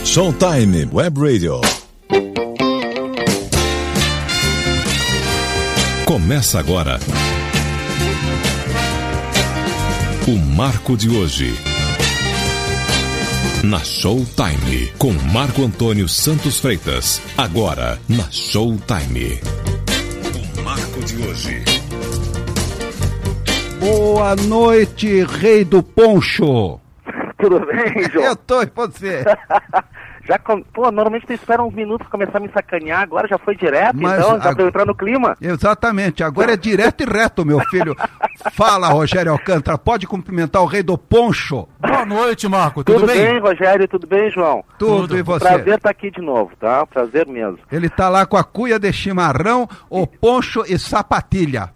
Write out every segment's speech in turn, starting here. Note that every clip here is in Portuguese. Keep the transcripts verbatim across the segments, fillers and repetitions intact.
Showtime Web Radio. Começa agora o Marco de hoje. Na Showtime, com Marco Antônio Santos Freitas. Agora, na Showtime. O Marco de hoje. Boa noite, rei do poncho. Tudo bem, João? Eu tô, e você? Já, pô, normalmente tu espera uns minutos pra começar a me sacanear, agora já foi direto, Mas então, já ag... pra eu entrar no clima? Exatamente, agora é direto e reto, meu filho. Fala, Rogério Alcântara, pode cumprimentar o rei do poncho. Boa noite, Marco, tudo, tudo bem? Tudo bem, Rogério, tudo bem, João? Tudo, tudo. E você? Prazer estar aqui de novo, tá? Prazer mesmo. Ele tá lá com a cuia de chimarrão, o poncho e sapatilha.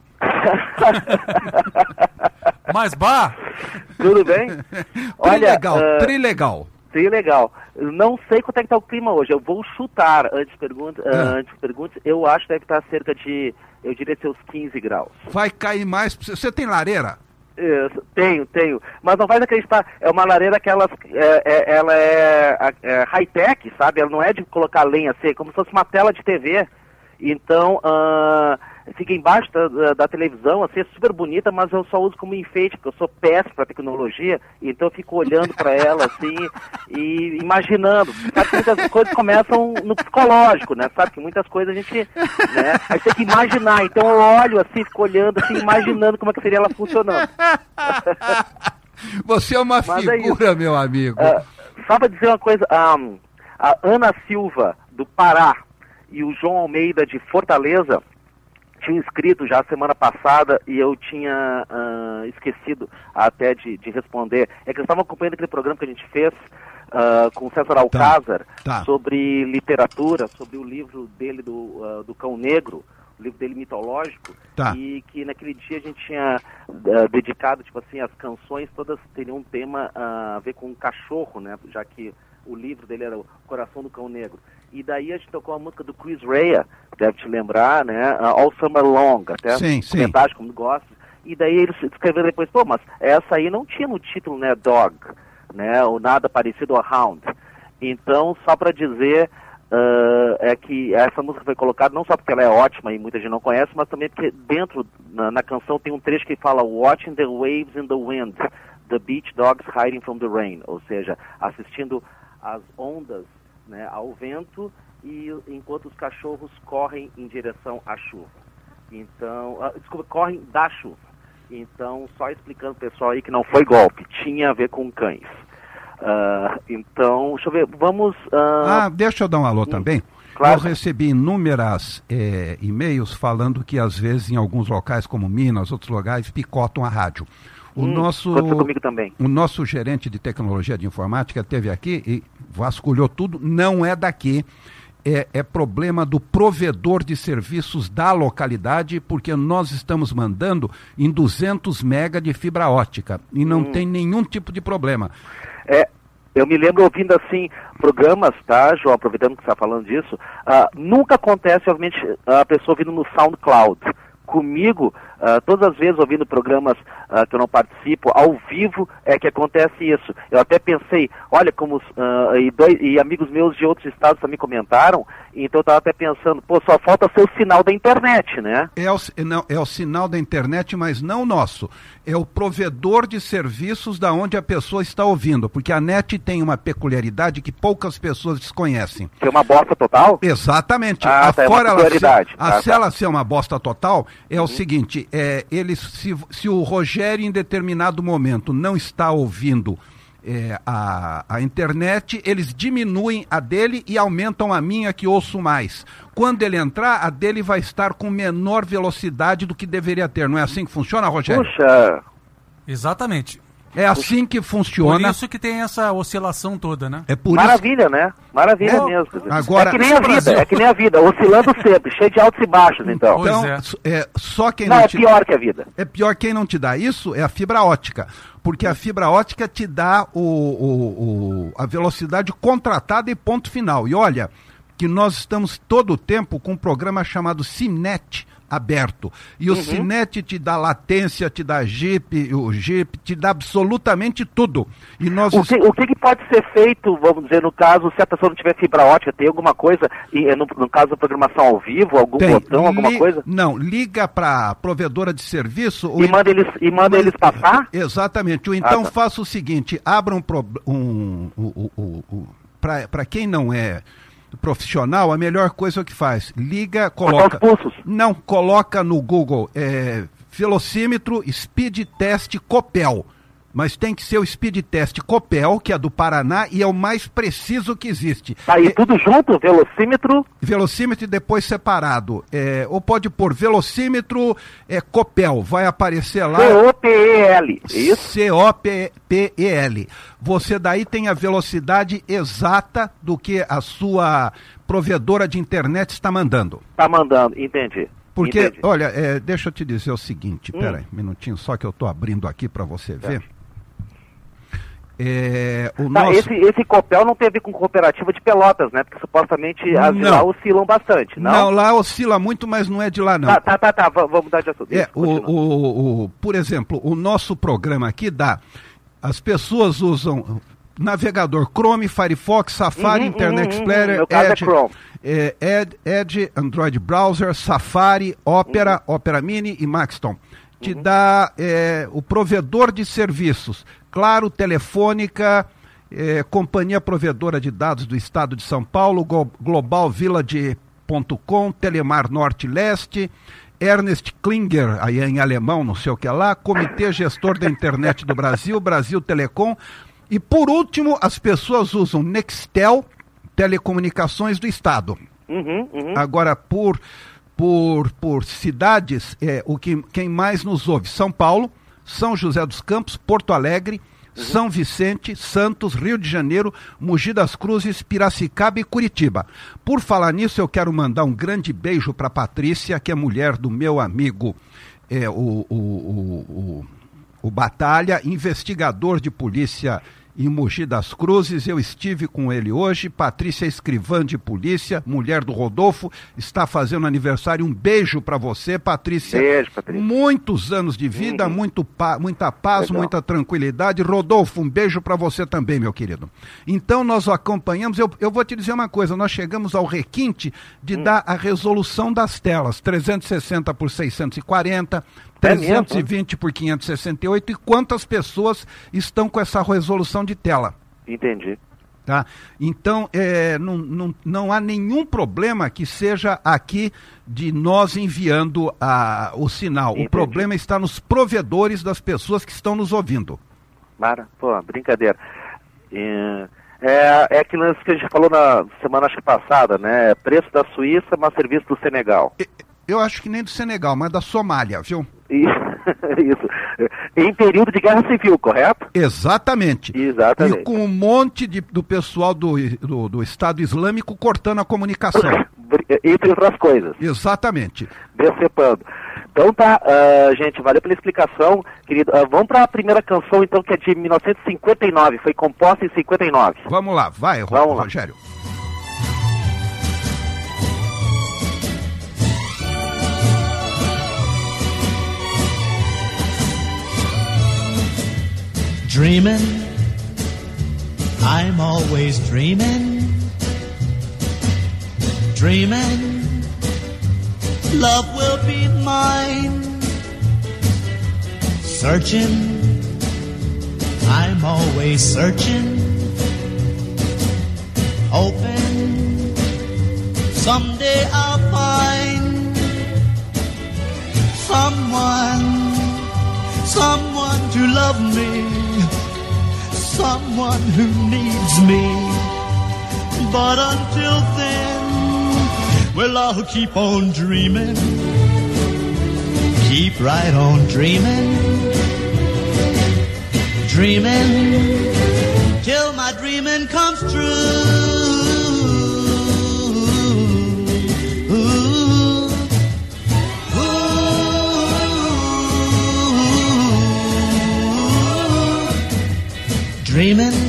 Mais bar? Tudo bem? Trilegal, uh, trilegal. Trilegal. Não sei quanto é que tá o clima hoje, eu vou chutar antes pergunta, uh, é. antes perguntas. Eu acho que deve estar cerca de, eu diria, seus quinze graus. Vai cair mais, você tem lareira? Isso, tenho, tenho, mas não vai acreditar, é uma lareira que ela é, é, ela é, é high-tech, sabe? Ela não é de colocar lenha assim, é como se fosse uma tela de T V, então uh, fica embaixo da, da, da televisão, assim, é super bonita, mas eu só uso como enfeite, porque eu sou péssimo para tecnologia, então eu fico olhando para ela assim e imaginando. Sabe que muitas coisas começam no psicológico, né? Sabe que muitas coisas a gente, né, a gente tem que imaginar, então eu olho assim, fico olhando assim, imaginando como é que seria ela funcionando. Você é uma mas figura, é meu amigo. Uh, só para dizer uma coisa, um, a Ana Silva, do Pará, e o João Almeida, de Fortaleza, tinham escrito já semana passada e eu tinha uh, esquecido até de, de responder. É que eles estavam acompanhando aquele programa que a gente fez uh, com o César Alcázar, tá, tá. sobre literatura, sobre o livro dele do, uh, do Cão Negro, o livro dele mitológico, tá. E que naquele dia a gente tinha uh, dedicado, tipo assim, as canções todas teriam um tema uh, a ver com um cachorro, né, já que o livro dele era o Coração do Cão Negro. E daí a gente tocou a música do Chris Rea, deve te lembrar, né? Uh, All Summer Long, até sim, sim. comentário como gosta. E daí eles escreveram depois, pô, mas essa aí não tinha no título, né, Dog, né? Ou nada parecido a Hound. Então, só para dizer, uh, é que essa música foi colocada não só porque ela é ótima e muita gente não conhece, mas também porque dentro, na, na canção, tem um trecho que fala Watching the waves in the wind, the beach dogs hiding from the rain. Ou seja, assistindo as ondas, né, ao vento, e enquanto os cachorros correm em direção à chuva. Então, uh, desculpa, correm da chuva. Então, só explicando pro pessoal aí que não foi golpe, tinha a ver com cães. Uh, então, deixa eu ver, vamos... Uh... Ah, deixa eu dar um alô hum, também. Claro. Eu recebi inúmeras é, e-mails falando que às vezes em alguns locais como Minas, outros lugares, picotam a rádio. O, hum, nosso, comigo também. o nosso gerente de tecnologia de informática esteve aqui e vasculhou tudo, não é daqui, é, é problema do provedor de serviços da localidade, porque nós estamos mandando em duzentos mega de fibra ótica e não hum. tem nenhum tipo de problema. É, eu me lembro ouvindo assim, programas, tá, João, aproveitando que você está falando disso, uh, nunca acontece, obviamente, a pessoa ouvindo no SoundCloud. Comigo, uh, todas as vezes ouvindo programas uh, que eu não participo, ao vivo, é que acontece isso. Eu até pensei, olha como, uh, e, dois, e amigos meus de outros estados também comentaram, então eu estava até pensando, pô, só falta ser o sinal da internet, né? É o, não, é o sinal da internet, mas não o nosso. É o provedor de serviços da onde a pessoa está ouvindo, porque a net tem uma peculiaridade que poucas pessoas desconhecem. Que é uma bosta total? Exatamente. Ah, a tá, fora é uma ela ser, a, ah, se tá. ela ser uma bosta total, é uhum. o seguinte, é, eles, se, se o Rogério em determinado momento não está ouvindo é, a, a internet, eles diminuem a dele e aumentam a minha que ouço mais. Quando ele entrar, a dele vai estar com menor velocidade do que deveria ter. Não é assim que funciona, Rogério? Puxa! Exatamente. É assim que funciona. Por isso que tem essa oscilação toda, né? É por Maravilha, isso... né? Maravilha é, mesmo. Agora, é que nem a vida, é que nem a vida, oscilando sempre, cheio de altos e baixos, então. Então, é. é, só quem não, não é te... pior que a vida. É pior quem não te dá isso é a fibra ótica, porque a fibra ótica te dá o, o, o, a velocidade contratada e ponto final. E olha, que nós estamos todo o tempo com um programa chamado Simnet aberto. E o Uhum. Cinet te dá latência, te dá Jeep, o Jeep, te dá absolutamente tudo. E nós... O que, o que que pode ser feito, vamos dizer, no caso, se a pessoa não tiver fibra ótica, tem alguma coisa, e, no, no caso da programação ao vivo, algum Tem. botão, alguma Li- coisa? Não, liga para a provedora de serviço... E ou- manda eles, e manda Mas- eles passar? Exatamente. Ou então Ah, tá. faça o seguinte, abra um... pro- um, um, um, um para quem não é profissional, a melhor coisa que faz, liga, coloca... Botar os pulsos. Não, coloca no Google é, velocímetro Speed Test Copel. Mas tem que ser o Speed Test Copel, que é do Paraná, e é o mais preciso que existe. Tá aí É, tudo junto, velocímetro, velocímetro e depois separado. É, ou pode pôr velocímetro é, Copel, vai aparecer lá... C O P E L, é isso? C O P E L. Você daí tem a velocidade exata do que a sua provedora de internet está mandando. Tá mandando, entendi. Porque, Entendi. olha, é, deixa eu te dizer o seguinte, Hum. peraí, um minutinho só que eu estou abrindo aqui para você ver. É, o Tá, nosso... esse, esse Copel não tem a ver com cooperativa de Pelotas, né? Porque supostamente as de Não. lá oscilam bastante, não? Não, lá oscila muito, mas não é de lá não. Tá, tá, tá, tá, v- vamos mudar de assunto. É, Isso, o, continua. o, o, por exemplo, o nosso programa aqui dá. As pessoas usam navegador Chrome, Firefox, Safari, Uhum, Internet uhum, Explorer, uhum. Meu caso é Edge, Chrome. é, Ed, Edge, Android Browser, Safari, Opera, Opera Mini e Maxton. Te dá é, o provedor de serviços, Claro, Telefônica, é, Companhia Provedora de Dados do Estado de São Paulo, Go- Global Village ponto com, Telemar Norte e Leste, Ernest Klinger, aí é em alemão, não sei o que lá, Comitê Gestor da Internet do Brasil, Brasil Telecom, e por último, as pessoas usam Nextel, Telecomunicações do Estado. Uhum, uhum. Agora, por, por, por cidades, é, o que, quem mais nos ouve? São Paulo, São José dos Campos, Porto Alegre, São Vicente, Santos, Rio de Janeiro, Mogi das Cruzes, Piracicaba e Curitiba. Por falar nisso, eu quero mandar um grande beijo para Patrícia, que é mulher do meu amigo, é, o, o, o, o, o Batalha, investigador de polícia em Mogi das Cruzes. Eu estive com ele hoje. Patrícia é escrivã de polícia, mulher do Rodolfo, está fazendo aniversário. Um beijo para você, Patrícia. Beijo, Patrícia. Muitos anos de vida, Uhum. muito pa- muita paz, Legal. muita tranquilidade. Rodolfo, um beijo para você também, meu querido. Então nós acompanhamos, eu, eu vou te dizer uma coisa, nós chegamos ao requinte de Hum. dar a resolução das telas, trezentos e sessenta por seiscentos e quarenta, É mesmo? trezentos e vinte por quinhentos e sessenta e oito, e quantas pessoas estão com essa resolução de tela. Entendi. Tá? Então, é, não, não, não há nenhum problema que seja aqui de nós enviando a, o sinal. Entendi. O problema está nos provedores das pessoas que estão nos ouvindo. Mara, pô, brincadeira. É, é, é aquilo que a gente falou na semana acho que passada, né? Preço da Suíça, mas serviço do Senegal. Eu acho que nem do Senegal, mas da Somália, viu? E- Isso. Em período de guerra civil, correto? Exatamente. Exatamente. E com um monte de, do pessoal do, do, do Estado Islâmico cortando a comunicação. Entre outras coisas. Exatamente. Decepando. Então tá, ah, gente, valeu pela explicação, querido. Ah, vamos para a primeira canção, então, que é de mil novecentos e cinquenta e nove, foi composta em cinquenta e nove. Vamos lá, vai, Ro- Vamos lá. Rogério. Dreaming, I'm always dreaming. Dreaming, love will be mine. Searching, I'm always searching. Hoping, someday I'll find someone, someone to love me. Someone who needs me. But until then, well, I'll keep on dreaming. Keep right on dreaming. Dreaming till my dreaming comes true. Ooh. Dreaming,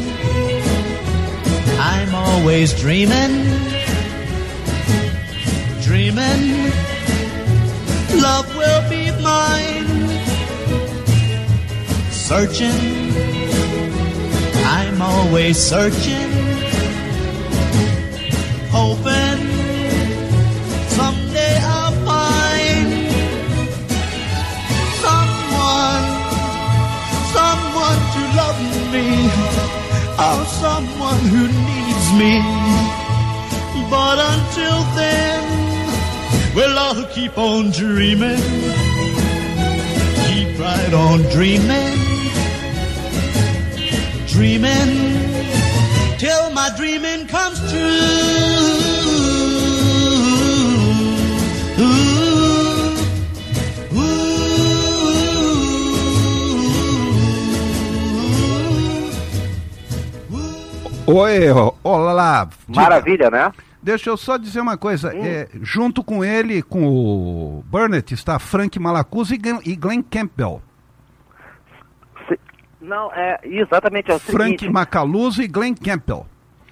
I'm always dreaming. Dreaming, love will be mine. Searching, I'm always searching, hoping someday I'll find someone, someone to love me, or someone who needs me. But until then, well, I'll keep on dreaming, keep right on dreaming, dreaming till my dreaming comes true. Ooh, ooh, ooh. Oi, ó, olá. Maravilha, né? Deixa eu só dizer uma coisa. Hum. É, junto com ele, com o Burnett, está Frank Malacusa e Glenn, e Glenn Campbell. Se, não, é exatamente é o Frank seguinte. Macaluso e Glenn Campbell.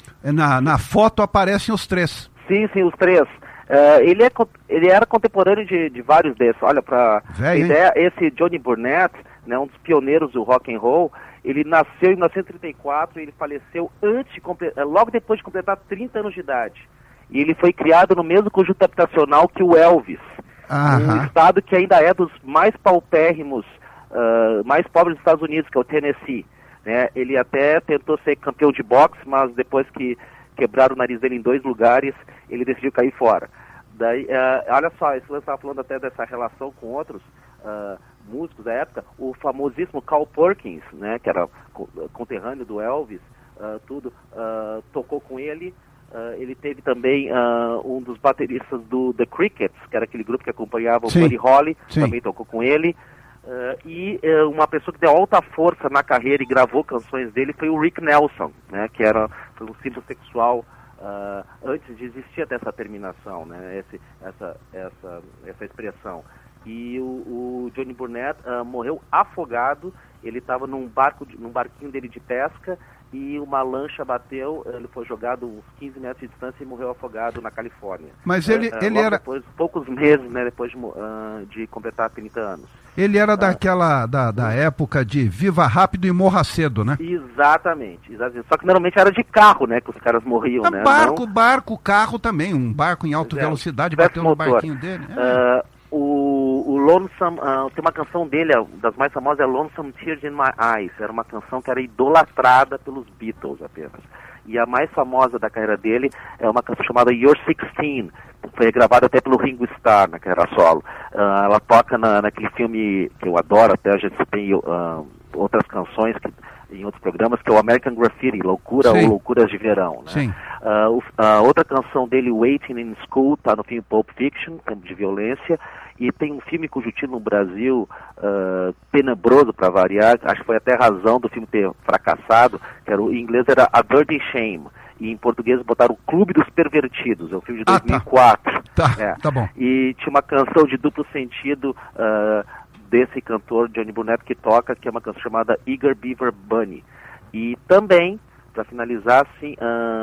Na, na foto aparecem os três. Sim, sim, os três. Uh, ele, é, ele era contemporâneo de, de vários desses. Olha, para ideia, esse Johnny Burnett, né, um dos pioneiros do rock and roll, ele nasceu em mil novecentos e trinta e quatro e ele faleceu antes de, logo depois de completar trinta anos de idade. E ele foi criado no mesmo conjunto habitacional que o Elvis. Aham. Um estado que ainda é dos mais paupérrimos, uh, mais pobres dos Estados Unidos, que é o Tennessee. Né? Ele até tentou ser campeão de boxe, mas depois que quebraram o nariz dele em dois lugares, ele decidiu cair fora. Daí, uh, olha só, isso você estava falando até dessa relação com outros uh, músicos da época, o famosíssimo Carl Perkins, né, que era conterrâneo do Elvis, uh, tudo, uh, tocou com ele. Uh, ele teve também uh, um dos bateristas do The Crickets, que era aquele grupo que acompanhava o Buddy Holly, Sim. também tocou com ele. Uh, e uh, uma pessoa que deu alta força na carreira e gravou canções dele foi o Rick Nelson, né, que era foi um símbolo sexual uh, antes de existir até essa terminação, né, esse, essa, essa, essa expressão. E o, o Johnny Burnett uh, morreu afogado. Ele estava num barco, num barquinho dele de pesca, e uma lancha bateu, ele foi jogado uns quinze metros de distância e morreu afogado na Califórnia. Mas ele, uh, ele logo era... depois, poucos meses, né, depois de, uh, de completar trinta anos. Ele era uh, daquela, da, da época de viva rápido e morra cedo, né? Exatamente, exatamente. Só que normalmente era de carro, né, que os caras morriam, é né? Barco, Não... barco, carro também, um barco em alta é, velocidade bateu no barquinho dele. É. Uh, o, o Lonesome, uh, tem uma canção dele, das mais famosas, é Lonesome Tears in My Eyes. Era uma canção que era idolatrada pelos Beatles apenas. E a mais famosa da carreira dele é uma canção chamada You're sixteen, que foi gravada até pelo Ringo Starr na carreira solo. Uh, ela toca na, naquele filme que eu adoro, até a gente tem uh, outras canções que, em outros programas, que é o American Graffiti, Loucura Sim. ou Loucuras de Verão. Né? Sim. Uh, a outra canção dele, Waiting in School, está no filme Pulp Fiction, tempo de violência, e tem um filme cujo título no Brasil, uh, tenebroso para variar, acho que foi até a razão do filme ter fracassado, que era, em inglês era A Dirty Shame, e em português botaram O Clube dos Pervertidos, é um filme de dois mil e quatro. Ah, tá, é. tá bom. E tinha uma canção de duplo sentido uh, desse cantor, Johnny Burnett, que toca, que é uma canção chamada Eager Beaver Bunny. E também, para finalizar, assim,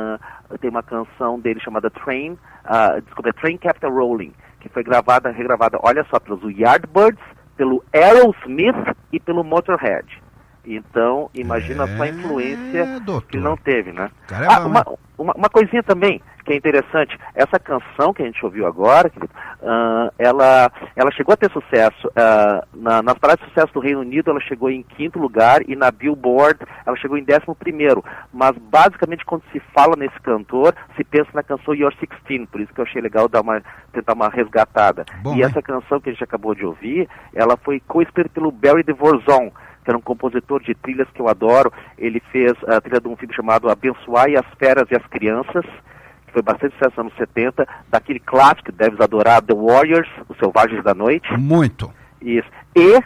uh, tem uma canção dele chamada Train, uh, desculpa, Train Kept a Rolling, que foi gravada, regravada, olha só, pelos Yardbirds, pelo Aerosmith e pelo Motorhead. Então, imagina é, só a influência doutor. que ele não teve, né? Cara é ah, bom, uma, uma, uma coisinha também que é interessante, essa canção que a gente ouviu agora, uh, ela, ela chegou a ter sucesso, uh, na, nas paradas de sucesso do Reino Unido ela chegou em quinto lugar e na Billboard ela chegou em décimo primeiro, mas basicamente quando se fala nesse cantor, se pensa na canção You're sixteen, por isso que eu achei legal dar uma, tentar uma resgatada. Bom, e hein? Essa canção que a gente acabou de ouvir, ela foi co-escrita pelo Barry DeVorzon, que era um compositor de trilhas que eu adoro. Ele fez a trilha de um filme chamado Abençoai as Feras e as Crianças, que foi bastante sucesso nos anos setenta, daquele clássico que deves adorar, The Warriors, Os Selvagens da Noite. Muito. Isso. E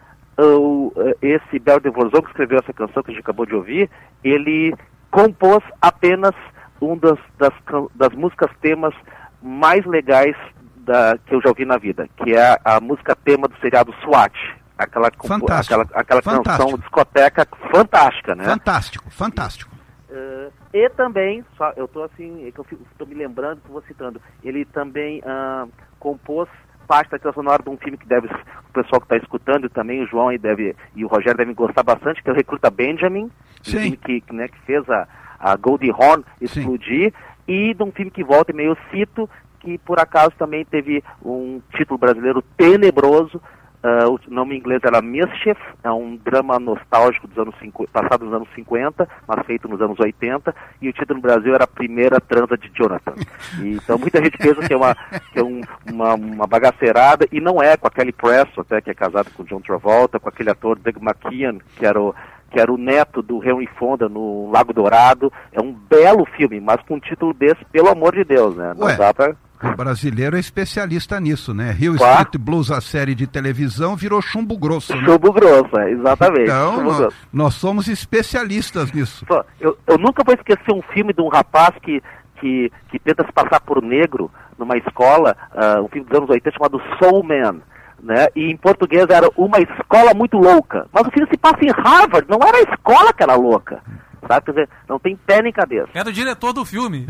uh, esse Barry DeVorzon, que escreveu essa canção que a gente acabou de ouvir, ele compôs apenas um das, das, das músicas temas mais legais da, que eu já ouvi na vida, que é a, a música tema do seriado SWAT. Aquela, fantástico. aquela, aquela fantástico. canção discoteca fantástica, né? Fantástico, fantástico. Uh, e também, só, eu estou assim, é que eu estou me lembrando, que vou citando, ele também uh, compôs parte da trilha sonora de um filme que deve, o pessoal que está escutando, e também o João aí deve, e o Rogério devem gostar bastante, que é o Recruta Benjamin, um filme que, né, que fez a, a Goldie Hawn explodir, sim, e de um filme que volta e meio cito, que por acaso também teve um título brasileiro tenebroso. Uh, o nome em inglês era Mischief, é um drama nostálgico dos anos cinquenta, passado nos anos cinquenta, mas feito nos anos oitenta, e o título no Brasil era A Primeira Transa de Jonathan. E, então muita gente pensa que é, uma, que é um, uma, uma bagaceirada, e não é, com a Kelly Preston, até, que é casada com o John Travolta, com aquele ator Doug McKeon, que era o, que era o neto do Henry Fonda no Lago Dourado. É um belo filme, mas com um título desse, pelo amor de Deus, né? Não Ué. dá pra... O brasileiro é especialista nisso, né? Hill Claro. Street Blues, a série de televisão, virou chumbo grosso, né? Chumbo grosso, é, exatamente. Então, Chumbo nós, grosso. nós somos especialistas nisso. Pô, Eu, eu nunca vou esquecer um filme de um rapaz que, que, que tenta se passar por negro numa escola, uh, um filme dos anos oitenta chamado Soul Man, né? E em português era Uma Escola Muito Louca. Mas o filme se passa em Harvard, não era a escola que era louca. Sabe? Quer dizer, não tem pé nem cabeça. Era o diretor do filme.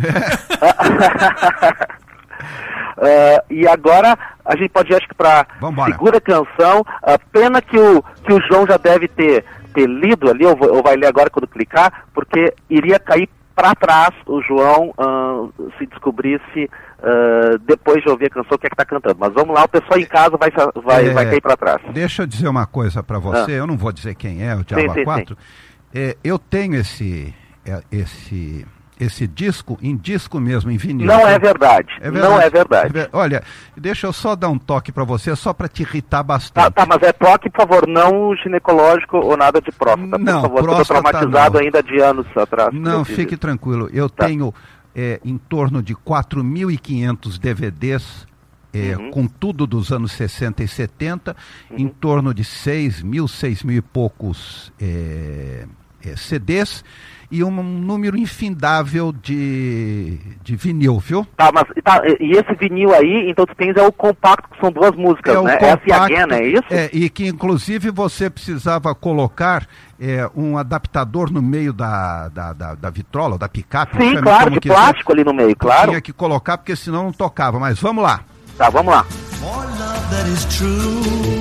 Uh, e agora a gente pode ir, acho que para segunda canção, uh, pena que o, que o João já deve ter, ter lido ali, ou, ou vai ler agora quando clicar, porque iria cair para trás o João uh, se descobrisse uh, depois de ouvir a canção o que é que está cantando. Mas vamos lá, o pessoal em casa vai, vai, é, vai cair para trás. Deixa eu dizer uma coisa para você, ah. eu não vou dizer quem é, o Diabo A quatro. É, eu tenho esse... É, esse esse disco, em disco mesmo, em vinil. Não é verdade, é verdade. Não é verdade. É, olha, deixa eu só dar um toque para você, só para te irritar bastante. Tá, tá, mas é toque, por favor, não ginecológico ou nada de próstata. Não, por favor, próstata eu tô traumatizado não. ainda de anos atrás. Não, fique isso. tranquilo. Eu tá. tenho é, em torno de quatro mil e quinhentos D V Ds, é, uhum. com tudo dos anos sessenta e setenta, uhum. em torno de seis mil, seis mil e poucos é, é, C Ds, e um número infindável de, de vinil, viu? Tá, mas tá, e esse vinil aí, então tu tens é o compacto, que são duas músicas, é né? Compacto, Essa e Again, é isso? É, e que inclusive você precisava colocar é, um adaptador no meio da, da, da, da vitrola, da picape. Sim, claro, de quiser. Plástico ali no meio, claro. Tinha que colocar, porque senão não tocava, mas vamos lá. Tá, vamos lá. For love that is true,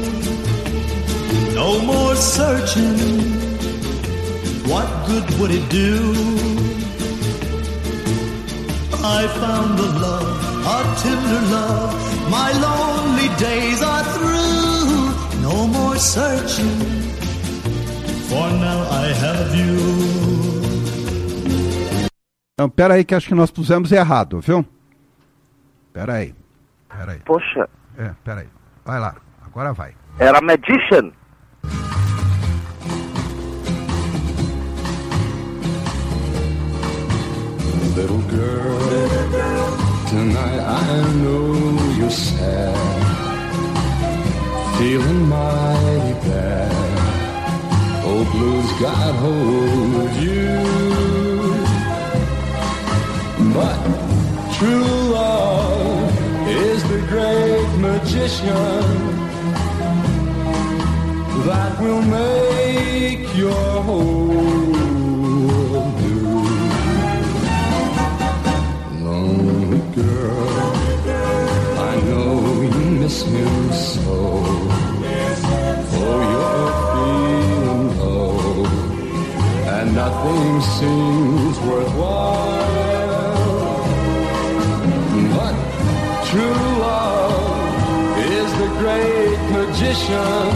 no more searching. What good would it do? I found a love, a tender love. My lonely days are through. No more searching, for now I have you. Então, pera aí que acho que nós pusemos errado, viu? Pera aí, pera aí. Poxa. É, pera aí. Vai lá, agora vai. Era Magician. Little girl, tonight I know you're sad, feeling mighty bad. Oh, blues got hold of you, but true love is the great magician that will make your whole miss him so. Oh, you're feeling low, and nothing seems worthwhile. But true love is the great magician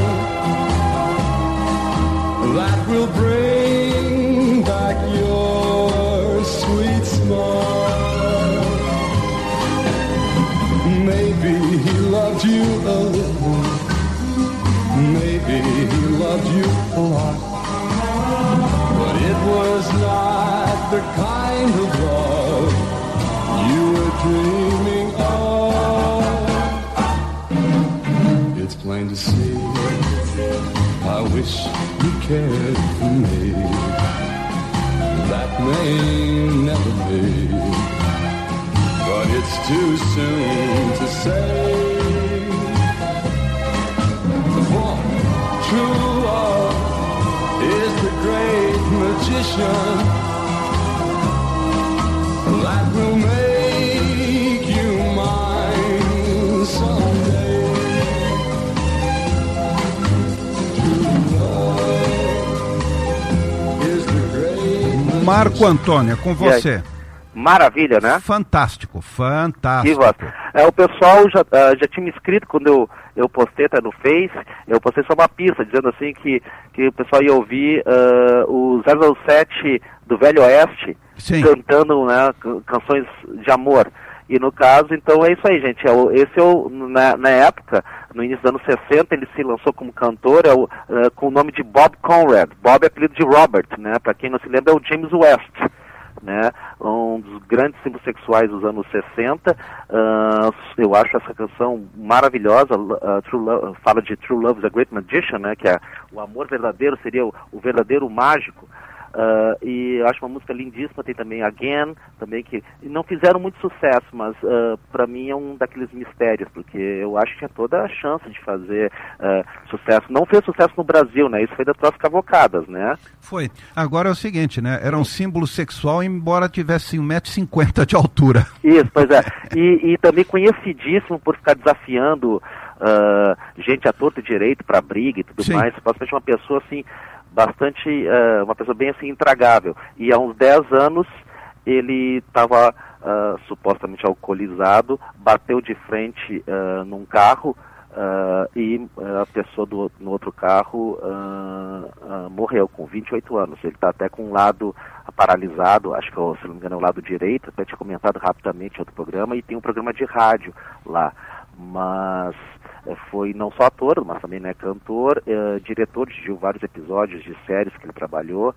that will bring back your sweet smile. Maybe he loved you a little, maybe he loved you a lot, but it was not the kind of love you were dreaming of. It's plain to see, I wish you cared for me. That may never be, but it's too soon to say. For true love is the great magician that will make you mine someday. Marco Antônio, com você. Maravilha, né? Fantástico, fantástico. Que voz. É, o pessoal já, uh, já tinha me escrito quando eu, eu postei até no Face, eu postei só uma pista, dizendo assim que, que o pessoal ia ouvir uh, o zero zero sete do Velho Oeste, Sim. cantando, né, canções de amor. E no caso, então é isso aí, gente. É o, esse é o, na, na época, no início dos anos sessenta, ele se lançou como cantor é o, uh, com o nome de Bob Conrad. Bob é apelido de Robert, né? Para quem não se lembra, é o James West, né? Um dos grandes símbolos sexuais dos anos sessenta. Uh, eu acho essa canção maravilhosa. Uh, True Love, fala de True Love is a Great Magician, né? Que é o amor verdadeiro, seria o, o verdadeiro mágico. Uh, e eu acho uma música lindíssima. Tem também Again, também, que não fizeram muito sucesso, mas uh, para mim é um daqueles mistérios, porque eu acho que tinha toda a chance de fazer uh, sucesso. Não fez sucesso no Brasil, né? Isso foi das Tuas Cavocadas, né? Foi. Agora é o seguinte, né? Era um símbolo sexual, embora tivesse um metro e cinquenta de altura. Isso, pois é. E, e também conhecidíssimo por ficar desafiando uh, gente à torta e direito para briga e tudo Sim. mais. Supostamente uma pessoa assim, bastante, uh, uma pessoa bem assim, intragável. E há uns dez anos ele estava uh, supostamente alcoolizado, bateu de frente uh, num carro uh, e uh, a pessoa do, no outro carro uh, uh, morreu com vinte e oito anos. Ele está até com um lado paralisado, acho que, se não me engano, é o lado direito, até tinha comentado rapidamente em outro programa, e tem um programa de rádio lá. Mas foi não só ator, mas também, né, cantor, eh, diretor, dirigiu vários episódios de séries que ele trabalhou,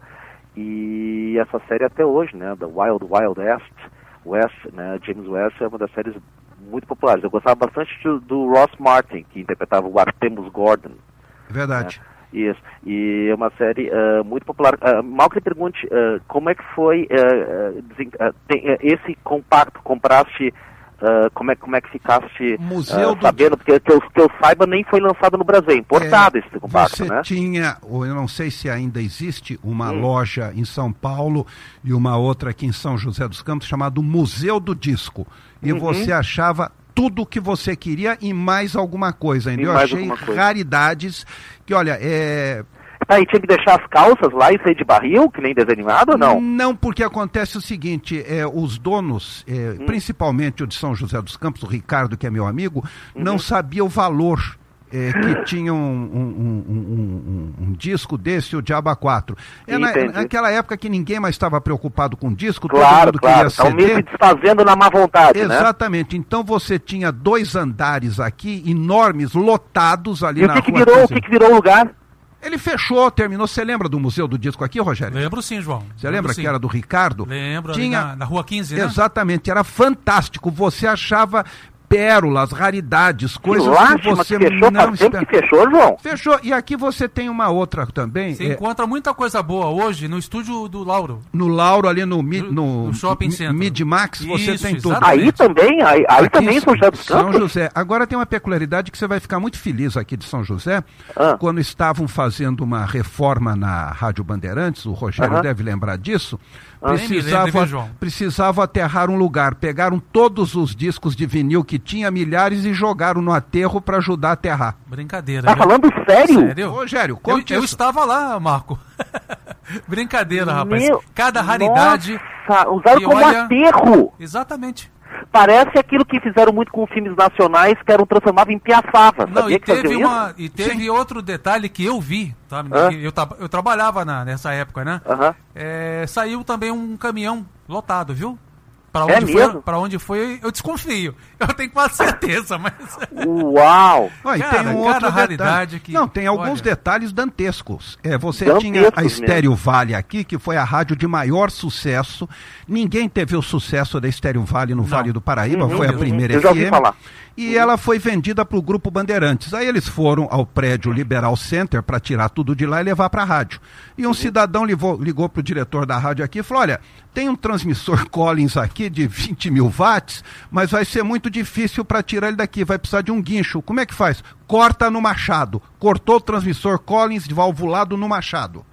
e essa série até hoje, né, The Wild Wild West, West, né, James West é uma das séries muito populares. Eu gostava bastante do, do Ross Martin, que interpretava o Artemus Gordon. Verdade. Né? Isso, e é uma série uh, muito popular. Uh, mal que lhe pergunte, uh, como é que foi uh, uh, desen... uh, tem, uh, esse compacto, compraste... Uh, como, é, como é que ficaste Museu uh, do... sabendo? Porque que eu, que eu saiba nem foi lançado no Brasil, é importado é, esse compacto, você né? Você tinha, ou eu não sei se ainda existe, uma hum. loja em São Paulo e uma outra aqui em São José dos Campos, chamado Museu do Disco. E uhum. você achava tudo o que você queria e mais alguma coisa ainda. E eu achei raridades que, olha, é... Tá, e tinha que deixar as calças lá e sair de barril, que nem desenho animado ou não? Não, porque acontece o seguinte, é, os donos, é, hum. principalmente o de São José dos Campos, o Ricardo, que é meu amigo, uhum. não sabia o valor é, que tinha um, um, um, um, um disco desse, o Diaba quatro. É na, naquela época que ninguém mais estava preocupado com disco, claro, todo mundo claro. queria C D. Então mesmo se desfazendo na má vontade, exatamente. Né? Então você tinha dois andares aqui, enormes, lotados ali e na o que rua. Que virou, o que, que virou o lugar? Ele fechou, terminou. Você lembra do Museu do Disco aqui, Rogério? Lembro sim, João. Você Lembro lembra sim. que era do Ricardo? Lembro, tinha na, na Rua quinze, né? Exatamente, era fantástico. Você achava pérolas, raridades, coisas que, lástima, que você que fechou, não espera. Que fechou, João? Fechou. E aqui você tem uma outra também. Você é... encontra muita coisa boa hoje no estúdio do Lauro. No Lauro, ali no, no, no, no Shopping Center. Mid-Max, você Isso, tem tudo. Aí também, aí, aí também São José dos Campos. São José. Agora tem uma peculiaridade que você vai ficar muito feliz aqui de São José. Ah. Quando estavam fazendo uma reforma na Rádio Bandeirantes, o Rogério uh-huh. deve lembrar disso, precisava, lembro, precisava aterrar um lugar. Pegaram todos os discos de vinil que tinha, milhares, e jogaram no aterro para ajudar a aterrar. Brincadeira. Tá viu? Falando sério? Sério? Rogério, eu, conte eu isso. estava lá, Marco. Brincadeira, rapaz. Meu, cada raridade. Nossa, usaram como olha... aterro. Exatamente. Parece aquilo que fizeram muito com filmes nacionais, que eram transformados em piaçava. Não, Sabia e que teve, uma, isso? e teve Sim. outro detalhe que eu vi, sabe? Ah. Eu, eu trabalhava na, nessa época, né? Uh-huh. É, saiu também um caminhão lotado, viu? Para É onde, mesmo? foi, pra onde foi, eu desconfio. Eu tenho quase certeza, mas... Uau! Ah, e Cara, tem um outro cada raridade que... Não, tem alguns olha... detalhes dantescos. É, você Dantescos tinha a Estéreo mesmo. Vale aqui, que foi a rádio de maior sucesso. Ninguém teve o sucesso da Estéreo Vale no Não. Vale do Paraíba, Uhum, foi a uhum. primeira Eu já ouvi F M. falar. E ela foi vendida para o Grupo Bandeirantes. Aí eles foram ao prédio Liberal Center para tirar tudo de lá e levar para a rádio. E um uhum. cidadão ligou, ligou para o diretor da rádio aqui e falou, olha, tem um transmissor Collins aqui de vinte mil watts, mas vai ser muito difícil para tirar ele daqui, vai precisar de um guincho. Como é que faz? Corta no machado. Cortou o transmissor Collins de valvulado no machado.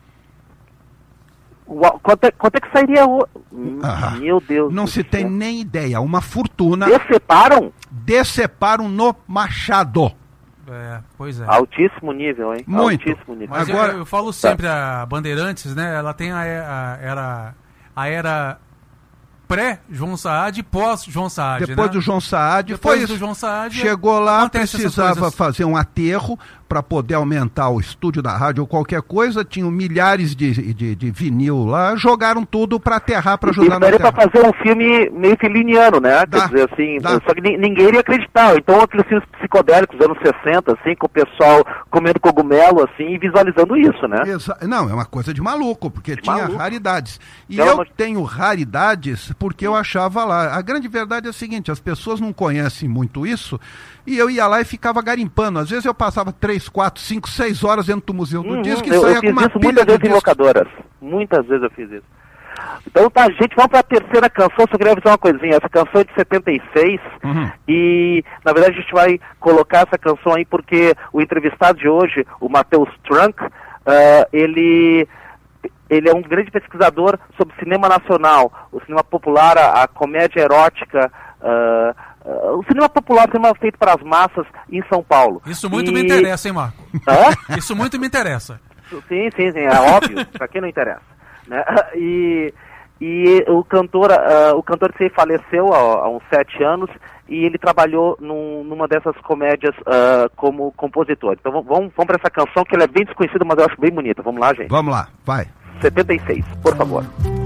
Uau, quanto, é, quanto é que sairia o... Ah, Meu Deus não do se céu. tem nem ideia. Uma fortuna. Deceparam? Deceparam no machado. É, pois é. Altíssimo nível, hein? Muito. Altíssimo nível. Mas Agora- eu, eu falo sempre, a Bandeirantes, né? Ela tem a, a, era a era pré-João Saad e pós-João Saad, Depois né? do João Saad, Depois foi do isso. João Saad, Chegou lá, acontece essas precisava coisas. fazer um aterro para poder aumentar o estúdio da rádio ou qualquer coisa, tinham milhares de, de, de vinil lá, jogaram tudo para aterrar, para ajudar Isso na daria terra. pra fazer um filme meio feliniano, né? Dá, Quer dizer, assim, dá. só que ni- ninguém iria acreditar. Então aqueles filmes psicodélicos dos anos sessenta, assim, com o pessoal comendo cogumelo, assim, e visualizando isso, né? Exa- Não, é uma coisa de maluco, porque De tinha maluco. raridades. E Então, eu nós- tenho raridades porque eu achava lá. A grande verdade é a seguinte, as pessoas não conhecem muito isso, e eu ia lá e ficava garimpando. Às vezes eu passava três, quatro, cinco, seis horas dentro do Museu do Uhum, Disco e eu, eu saía com fiz uma isso pilha muitas de vezes em discos. locadoras. Muitas vezes eu fiz isso. Então tá, gente, vamos pra terceira canção. Só queria avisar uma coisinha. Essa canção é de setenta e seis Uhum. e, na verdade, a gente vai colocar essa canção aí porque o entrevistado de hoje, o Matheus Trunk, ah, ele... Ele é um grande pesquisador sobre cinema nacional, o cinema popular, a, a comédia erótica, ah, ah, o cinema popular, o cinema feito para as massas em São Paulo. Isso muito E- me interessa, hein, Marco? Hã? Isso muito me interessa. Sim, sim, sim, é óbvio, pra quem não interessa. Né? E, e o cantor, ah, o cantor que faleceu há, há uns sete anos e ele trabalhou num, numa dessas comédias ah, como compositor. Então vamos, vamos para essa canção que ela é bem desconhecida, mas eu acho bem bonita. Vamos lá, gente. Vamos lá, vai. setenta e seis, por favor.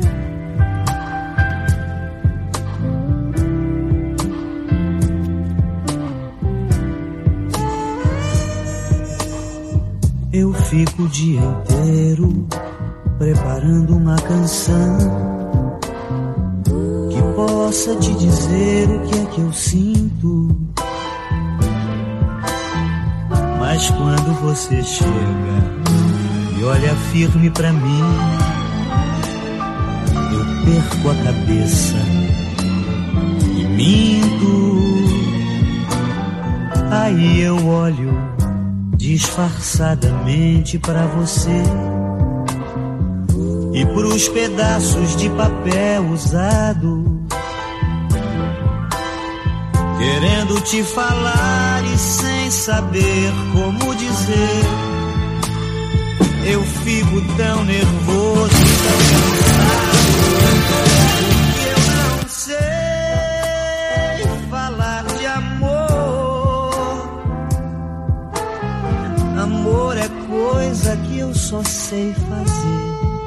Eu fico o dia inteiro preparando uma canção que possa te dizer o que é que eu sinto. Mas quando você chega e olha firme pra mim, eu perco a cabeça e minto. Aí eu olho disfarçadamente pra você e pros pedaços de papel usado, querendo te falar e sem saber como dizer. Eu fico tão nervoso, tão cansado, que eu não sei falar de amor. Amor é coisa que eu só sei fazer.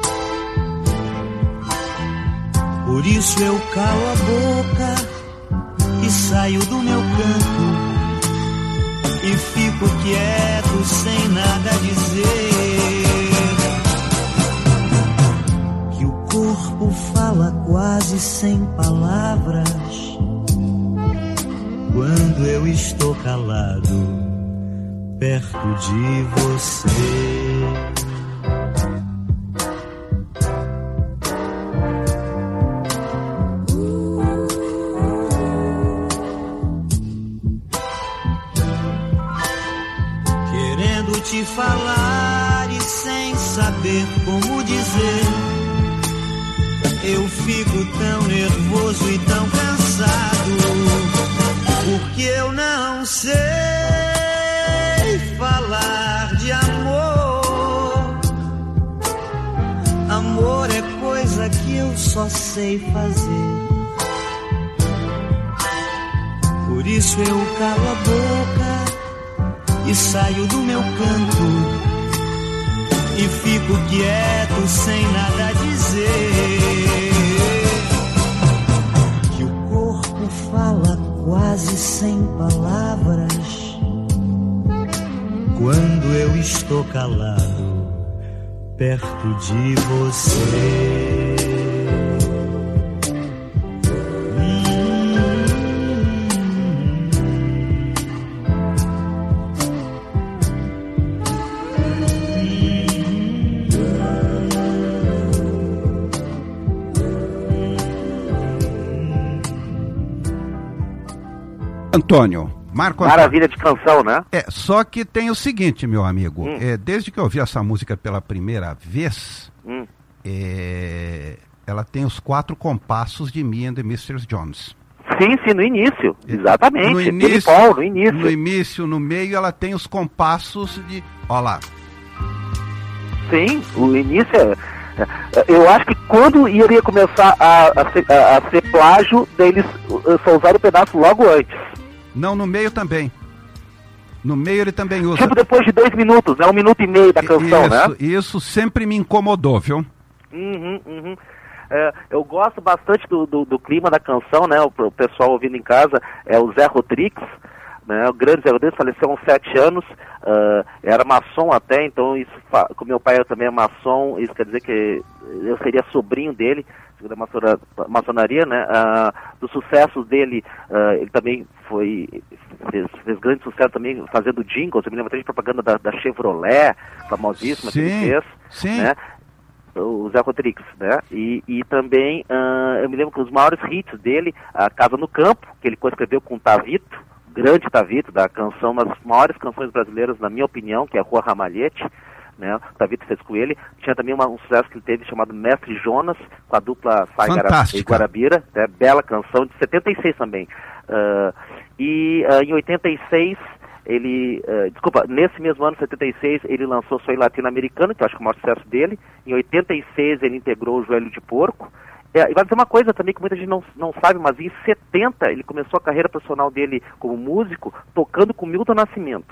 Por isso eu calo a boca e saio do meu canto e fico quieto sem nada dizer. Que o corpo fala quase sem palavras quando eu estou calado perto de você. Querendo te falar e sem saber como dizer, eu fico tão nervoso e tão cansado, porque eu não sei falar de amor. Amor é coisa que eu só sei fazer. Por isso eu calo a boca e saio do meu canto e fico quieto sem nada dizer. Que o corpo fala quase sem palavras quando eu estou calado perto de você. Antônio, Marco Antônio. Maravilha de canção, né? É, só que tem o seguinte, meu amigo, Hum. é, desde que eu ouvi essa música pela primeira vez, Hum. é, ela tem os quatro compassos de Me and the mister Jones. Sim, sim, no início. Exatamente. No Billy início, Paul, no início. no início, no meio, ela tem os compassos de... Ó lá. Sim, o início é, Eu acho que quando iria começar a, a, ser, a, a ser plágio, eles só usaram o pedaço logo antes. Não, no meio também. No meio ele também usa. Tipo depois de dois minutos, né? Um minuto e meio da canção, isso, né? Isso sempre me incomodou, viu? Uhum, uhum. É, eu gosto bastante do, do, do clima da canção, né? O, o pessoal ouvindo em casa é o Zé Rodrigues, né? O grande Zé Rodrigues, faleceu há uns sete anos, uh, era maçom até, então isso, como meu pai também é maçom, isso quer dizer que eu seria sobrinho dele, da maçona, maçonaria, né? Uh, dos sucessos dele, uh, ele também foi, fez, fez grande sucesso também fazendo jingles, eu me lembro até de propaganda da, da Chevrolet, famosíssima, sim, que ele fez, sim. né? O Zé Rodrigues, né? E, e também, uh, eu me lembro que os maiores hits dele, a Casa no Campo, que ele coescreveu com o Tavito, grande Tavito, da canção, uma das maiores canções brasileiras, na minha opinião, que é a Rua Ramalhete, né? O Tavito fez com ele. Tinha também uma, um sucesso que ele teve chamado Mestre Jonas, com a dupla Sai e Guarabira, né? Bela canção, de setenta e seis também. Uh, e uh, em oitenta e seis, ele, uh, desculpa, nesse mesmo ano, setenta e seis, ele lançou Soy Latino-Americano, que eu acho que é o maior sucesso dele. Em oitenta e seis, ele integrou o Joelho de Porco. É, e vai dizer uma coisa também que muita gente não, não sabe, mas em setenta ele começou a carreira profissional dele como músico, tocando com Milton Nascimento.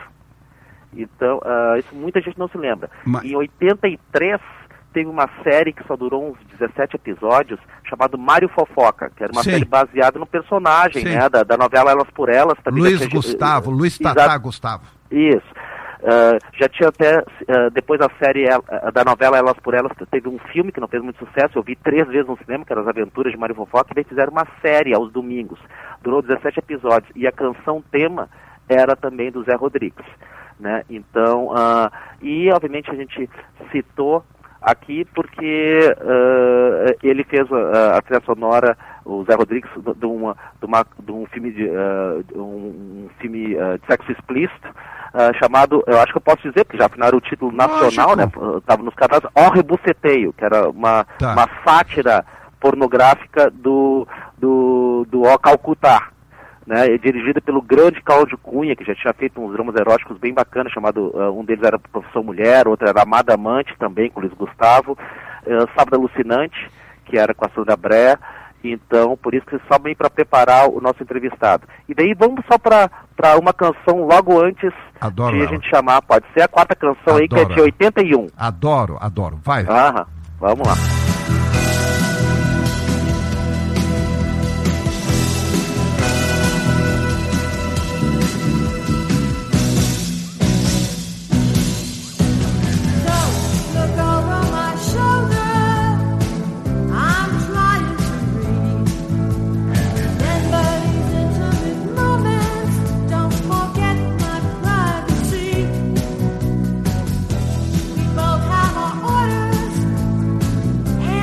Então, uh, isso muita gente não se lembra. Mas... Em oitenta e três, teve uma série que só durou uns dezessete episódios, chamado Mário Fofoca, que era uma Sim. série baseada no personagem, né, da, da novela Elas por Elas. Também Luiz tinha... Gustavo, uh, Luiz Tatá Gustavo. Isso. Uh, já tinha até, uh, depois da série uh, da novela Elas por Elas, teve um filme que não fez muito sucesso, eu vi três vezes no cinema, que era As Aventuras de Mário Fofoca, e daí fizeram uma série aos domingos, durou dezessete episódios, e a canção tema era também do Zé Rodrigues, né? Então, uh, e obviamente a gente citou aqui porque uh, ele fez uh, a trilha sonora, o Zé Rodrigues, de, uma, de, uma, de um filme de, uh, um, um filme uh, de sexo explícito, uh, chamado, eu acho que eu posso dizer, porque já afinal era o título nacional, né? Estava nos cartazes, O Rebuceteio, que era uma, tá. uma sátira pornográfica do, do, do O Calcutá. Né, dirigida pelo grande Cláudio Cunha, que já tinha feito uns dramas eróticos bem bacanas, chamado, uh, um deles era Profissão Mulher, outro era Amada Amante, também com Luiz Gustavo, uh, Sábado Alucinante, que era com a Sandra Brea. Então, por isso que só bem para preparar o nosso entrevistado. E daí vamos só para uma canção logo antes adoro de ela. a gente chamar, pode ser a quarta canção adoro aí, que é de oitenta e um. Adoro, adoro, vai. Aham, vamos lá. Both have our orders.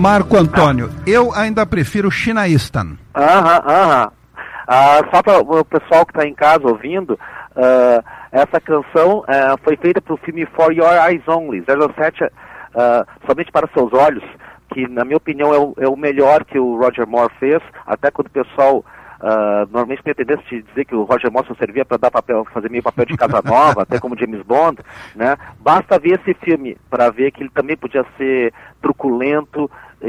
Marco Antônio, eu ainda prefiro China Eastern. Aham, aham. Ah, só para o pessoal que está em casa ouvindo, uh, essa canção uh, foi feita para o filme For Your Eyes Only, zero sete, uh, somente para seus olhos, que na minha opinião é o, é o melhor que o Roger Moore fez, até quando o pessoal uh, normalmente tem a tendência de dizer que o Roger Moore só servia para dar papel, fazer meio papel de Casanova, até como James Bond, né? Basta ver esse filme para ver que ele também podia ser truculento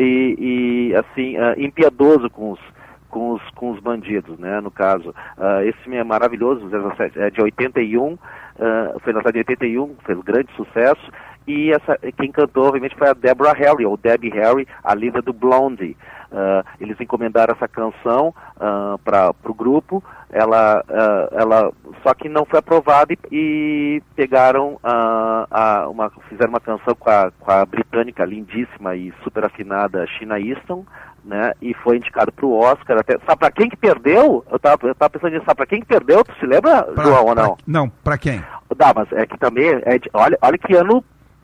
e, e assim, uh, impiedoso com os Com os, com os bandidos, né, no caso. Uh, esse filme é maravilhoso, é de oitenta e um, uh, foi lançado em oitenta e um, fez grande sucesso, e essa, quem cantou, obviamente, foi a Deborah Harry, ou Debbie Harry, a líder do Blondie. Uh, eles encomendaram essa canção uh, para o grupo, ela, uh, ela, só que não foi aprovada e, e pegaram, uh, a, uma, fizeram uma canção com a, com a britânica lindíssima e super afinada China Eastern, né, e foi indicado para o Oscar. Até, sabe para quem que perdeu? Eu tava, eu tava pensando nisso, sabe para quem que perdeu? Tu se lembra, pra, João, ou não? Pra, não, para quem? Dá, mas é que também, é de, olha, olha que ano,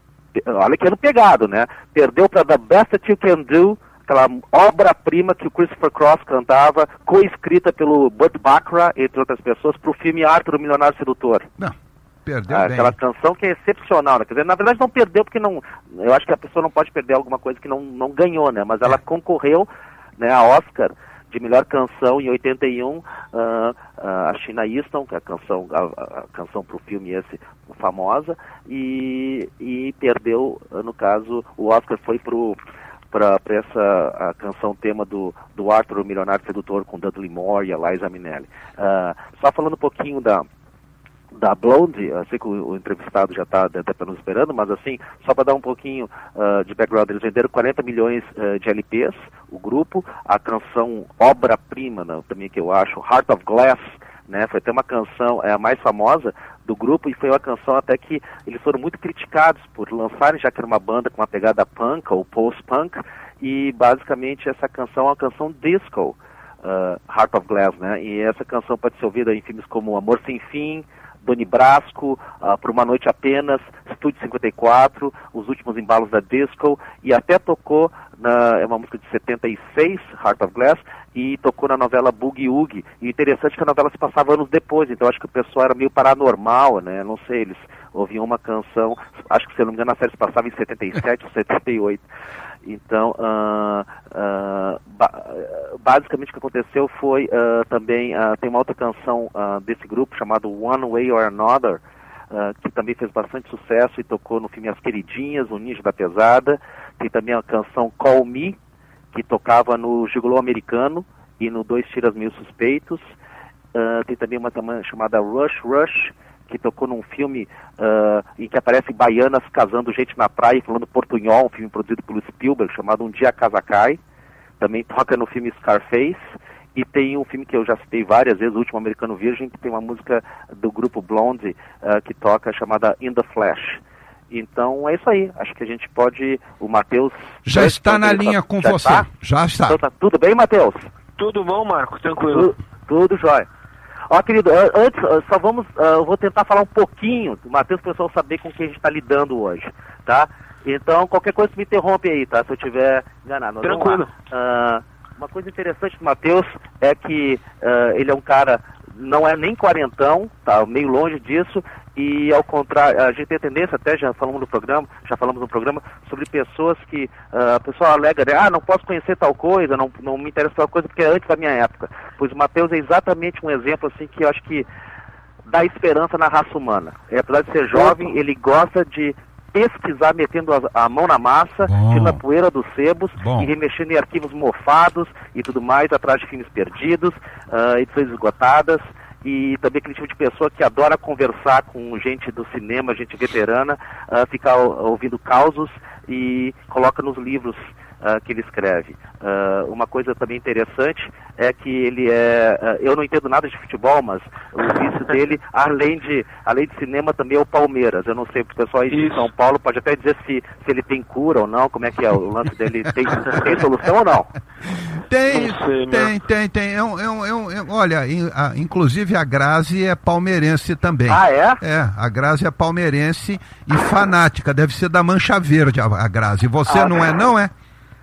olha que ano pegado, né? Perdeu para The Best That You Can Do, aquela obra-prima que o Christopher Cross cantava, co-escrita pelo Burt Bacharach, entre outras pessoas, para o filme Arthur, o Milionário Sedutor. Não. Perdeu ah, bem. Aquela canção que é excepcional, né? Quer dizer, na verdade não perdeu porque não... Eu acho que a pessoa não pode perder alguma coisa que não, não ganhou, né? Mas ela é. concorreu, né, a Oscar de melhor canção em oitenta e um, uh, uh, a China Eastern, que é a canção, a, a canção pro filme esse, famosa, e, e perdeu, no caso, o Oscar foi pro... para essa a canção tema do, do Arthur, o Milionário Sedutor, com Dudley Moore e a Liza Minnelli. Uh, só falando um pouquinho da... da Blondie, eu sei que o, o entrevistado já está até nos esperando, mas assim, só para dar um pouquinho uh, de background, eles venderam quarenta milhões uh, de L Ps, o grupo, a canção obra-prima, né, também que eu acho, Heart of Glass, né, foi até uma canção, é a mais famosa do grupo, e foi uma canção até que eles foram muito criticados por lançarem, já que era uma banda com uma pegada punk, ou post-punk, e basicamente essa canção é uma canção disco, uh, Heart of Glass, né, e essa canção pode ser ouvida em filmes como Amor Sem Fim, Doni Brasco, uh, Por Uma Noite Apenas, Estúdio cinquenta e quatro, Os Últimos Embalos da Disco, e até tocou, na, é uma música de setenta e seis, Heart of Glass, e tocou na novela Boogie Woogie. E interessante que a novela se passava anos depois, então acho que o pessoal era meio paranormal, né, não sei, eles ouviam uma canção, acho que se eu não me engano a série se passava em setenta e sete ou setenta e oito. Então, uh, uh, ba basicamente o que aconteceu foi uh, também, uh, tem uma outra canção uh, desse grupo chamado One Way or Another, uh, que também fez bastante sucesso e tocou no filme As Queridinhas, O Ninja da Pesada. Tem também a canção Call Me, que tocava no Gigolô Americano e no Dois Tiras Meio Suspeitos. Uh, tem também uma também chamada Rush Rush, que tocou num filme uh, em que aparecem baianas casando gente na praia e falando portunhol, um filme produzido pelo Spielberg, chamado Um Dia a Casa Cai. Também toca no filme Scarface. E tem um filme que eu já citei várias vezes, O Último Americano Virgem, que tem uma música do grupo Blondie uh, que toca, chamada In the Flash. Então é isso aí, acho que a gente pode... O Matheus... Já está na linha com você, tá? já está. Então, tá tudo bem, Matheus? Tudo bom, Marco, tranquilo. Tudo, tudo jóia. Ó, querido, antes, só vamos, uh, eu vou tentar falar um pouquinho, do Matheus, para o pessoal saber com quem a gente está lidando hoje, tá? Então, qualquer coisa me interrompe aí, tá? Se eu estiver enganado. Nós Tranquilo. Uh, uma coisa interessante do Matheus é que uh, ele é um cara, não é nem quarentão, tá? Meio longe disso, e ao contrário, a gente tem a tendência, até já falamos no programa, já falamos no programa, sobre pessoas que uh, a pessoa alega, né, ah, não posso conhecer tal coisa, não, não me interessa tal coisa, porque é antes da minha época. Pois o Matheus é exatamente um exemplo, assim, que eu acho que dá esperança na raça humana. É, apesar de ser jovem, ele gosta de pesquisar, metendo a, a mão na massa, tirando a poeira dos sebos, Bom. e remexendo em arquivos mofados e tudo mais, atrás de filmes perdidos, uh, edições esgotadas. E também aquele tipo de pessoa que adora conversar com gente do cinema, gente veterana, uh, ficar ouvindo causos e coloca nos livros uh, que ele escreve. Uh, uma coisa também interessante é que ele é... Uh, eu não entendo nada de futebol, mas o vício dele, além de, além de cinema, também é o Palmeiras. Eu não sei, o pessoal aí de Isso. São Paulo pode até dizer se, se ele tem cura ou não, como é que é o lance dele, tem, tem solução ou não? Tem, sei, tem, tem, tem. Eu, eu, eu, eu, olha, in, a, inclusive a Grazi é palmeirense também. Ah, é? É, a Grazi é palmeirense e fanática, deve ser da Mancha Verde a, a Grazi. Você ah, não é, não é?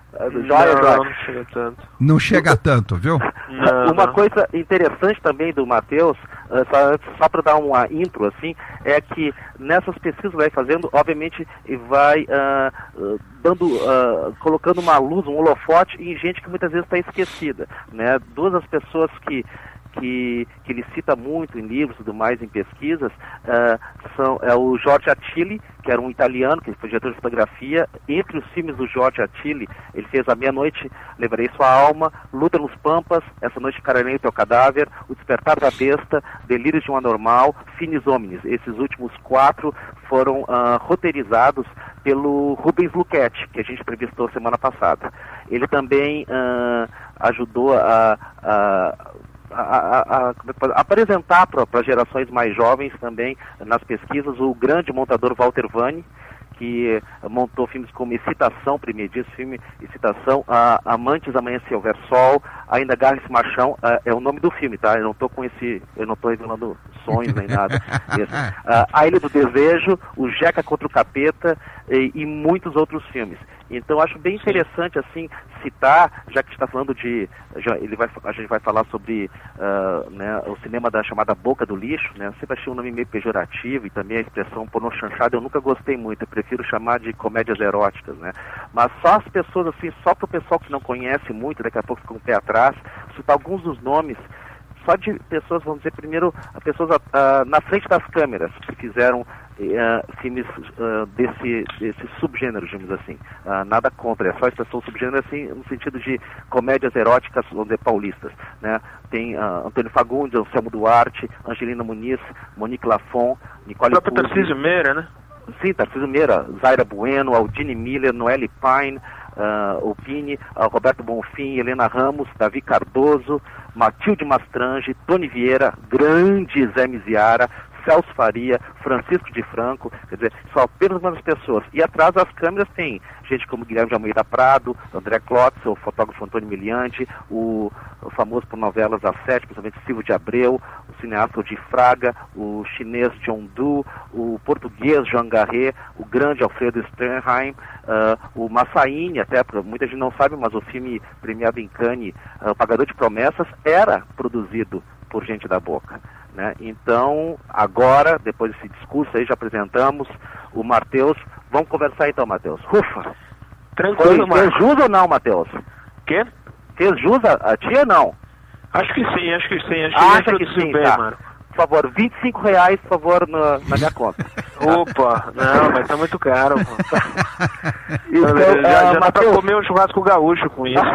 Joia, não, joia. não chega tanto. Não chega tanto, viu? Não, Uma não. coisa interessante também do Matheus, uh, só, só para dar uma intro assim, é que nessas pesquisas vai fazendo, obviamente vai uh, uh, dando, uh, colocando uma luz, um holofote em gente que muitas vezes está esquecida, né? Duas das pessoas que Que, que ele cita muito em livros e tudo mais, em pesquisas, uh, são, é o Giorgio Attili, que era um italiano, que foi diretor de fotografia. Entre os filmes do Giorgio Attili, ele fez A Meia-Noite, Levarei Sua Alma, Luta nos Pampas, Essa Noite Ficarei o Teu Cadáver, O Despertar da Besta, Delírios de um Anormal, Finis Homines. Esses últimos quatro foram uh, roteirizados pelo Rubens Lucchetti, que a gente entrevistou semana passada. Ele também uh, ajudou a... a A, a, a, a apresentar para gerações mais jovens também nas pesquisas o grande montador Walter Vani, que montou filmes como Excitação, primeiro disso, filme Excitação, a, Amantes Amanhã Se Houver Sol, Ainda Garre-se Machão, a, é o nome do filme, tá? Eu não estou com esse, eu não estou revelando sonhos nem nada. Esse, a, a Ilha do Desejo, o Jeca contra o Capeta e, e muitos outros filmes. Então acho bem interessante assim citar, já que está falando de, já, ele vai, a gente vai falar sobre uh, né, o cinema da chamada boca do lixo, né? Eu sempre achei um nome meio pejorativo e também a expressão pornô chanchada eu nunca gostei muito, eu prefiro chamar de comédias eróticas, né? Mas só as pessoas assim, só para o pessoal que não conhece muito, daqui a pouco fica um pé atrás, citar alguns dos nomes só de pessoas, vamos dizer, primeiro, pessoas uh, na frente das câmeras que fizeram uh, filmes uh, desse, desse subgênero, digamos assim. Uh, nada contra, é só expressão subgênero, assim, no sentido de comédias eróticas, vamos dizer, paulistas, né? Tem uh, Antônio Fagundes, Anselmo Duarte, Angelina Muniz, Monique Lafon, Nicole O próprio Tarcísio Meira, né? Sim, Tarcísio Meira, Zaira Bueno, Aldine Miller, Noelle Pine, uh, Opini, uh, Roberto Bonfim, Helena Ramos, Davi Cardoso, Matilde Mastrange, Tony Vieira, grande Zé Miziara, Celso Faria, Francisco de Franco, quer dizer, só apenas umas pessoas. E atrás das câmeras tem gente como Guilherme de Almeida Prado, André Klotz, o fotógrafo Antônio Miliante, o, o famoso por novelas da Sete, principalmente Silvio de Abreu, o cineasta de Fraga, o chinês John Du, o português Jean Garret, o grande Alfredo Sternheim, uh, o Massaini, até muita gente não sabe, mas o filme premiado em Cannes, uh, O Pagador de Promessas, era produzido por gente da boca. Né? Então, agora, depois desse discurso aí, já apresentamos o Matheus. Vamos conversar então, Matheus. Ufa! Tranquilo, Foi, fez jus ou não, Matheus? Quê? Fez jus a, a ti ou não? Acho que sim, acho que sim. Acho que Acha ele que introduziu sim, bem, tá. mano. Por favor, vinte e cinco reais, por favor, na, na minha conta. Opa, não, mas tá muito caro. Pô. Então, já uh, já dá pra Matheus... comer um churrasco gaúcho com isso.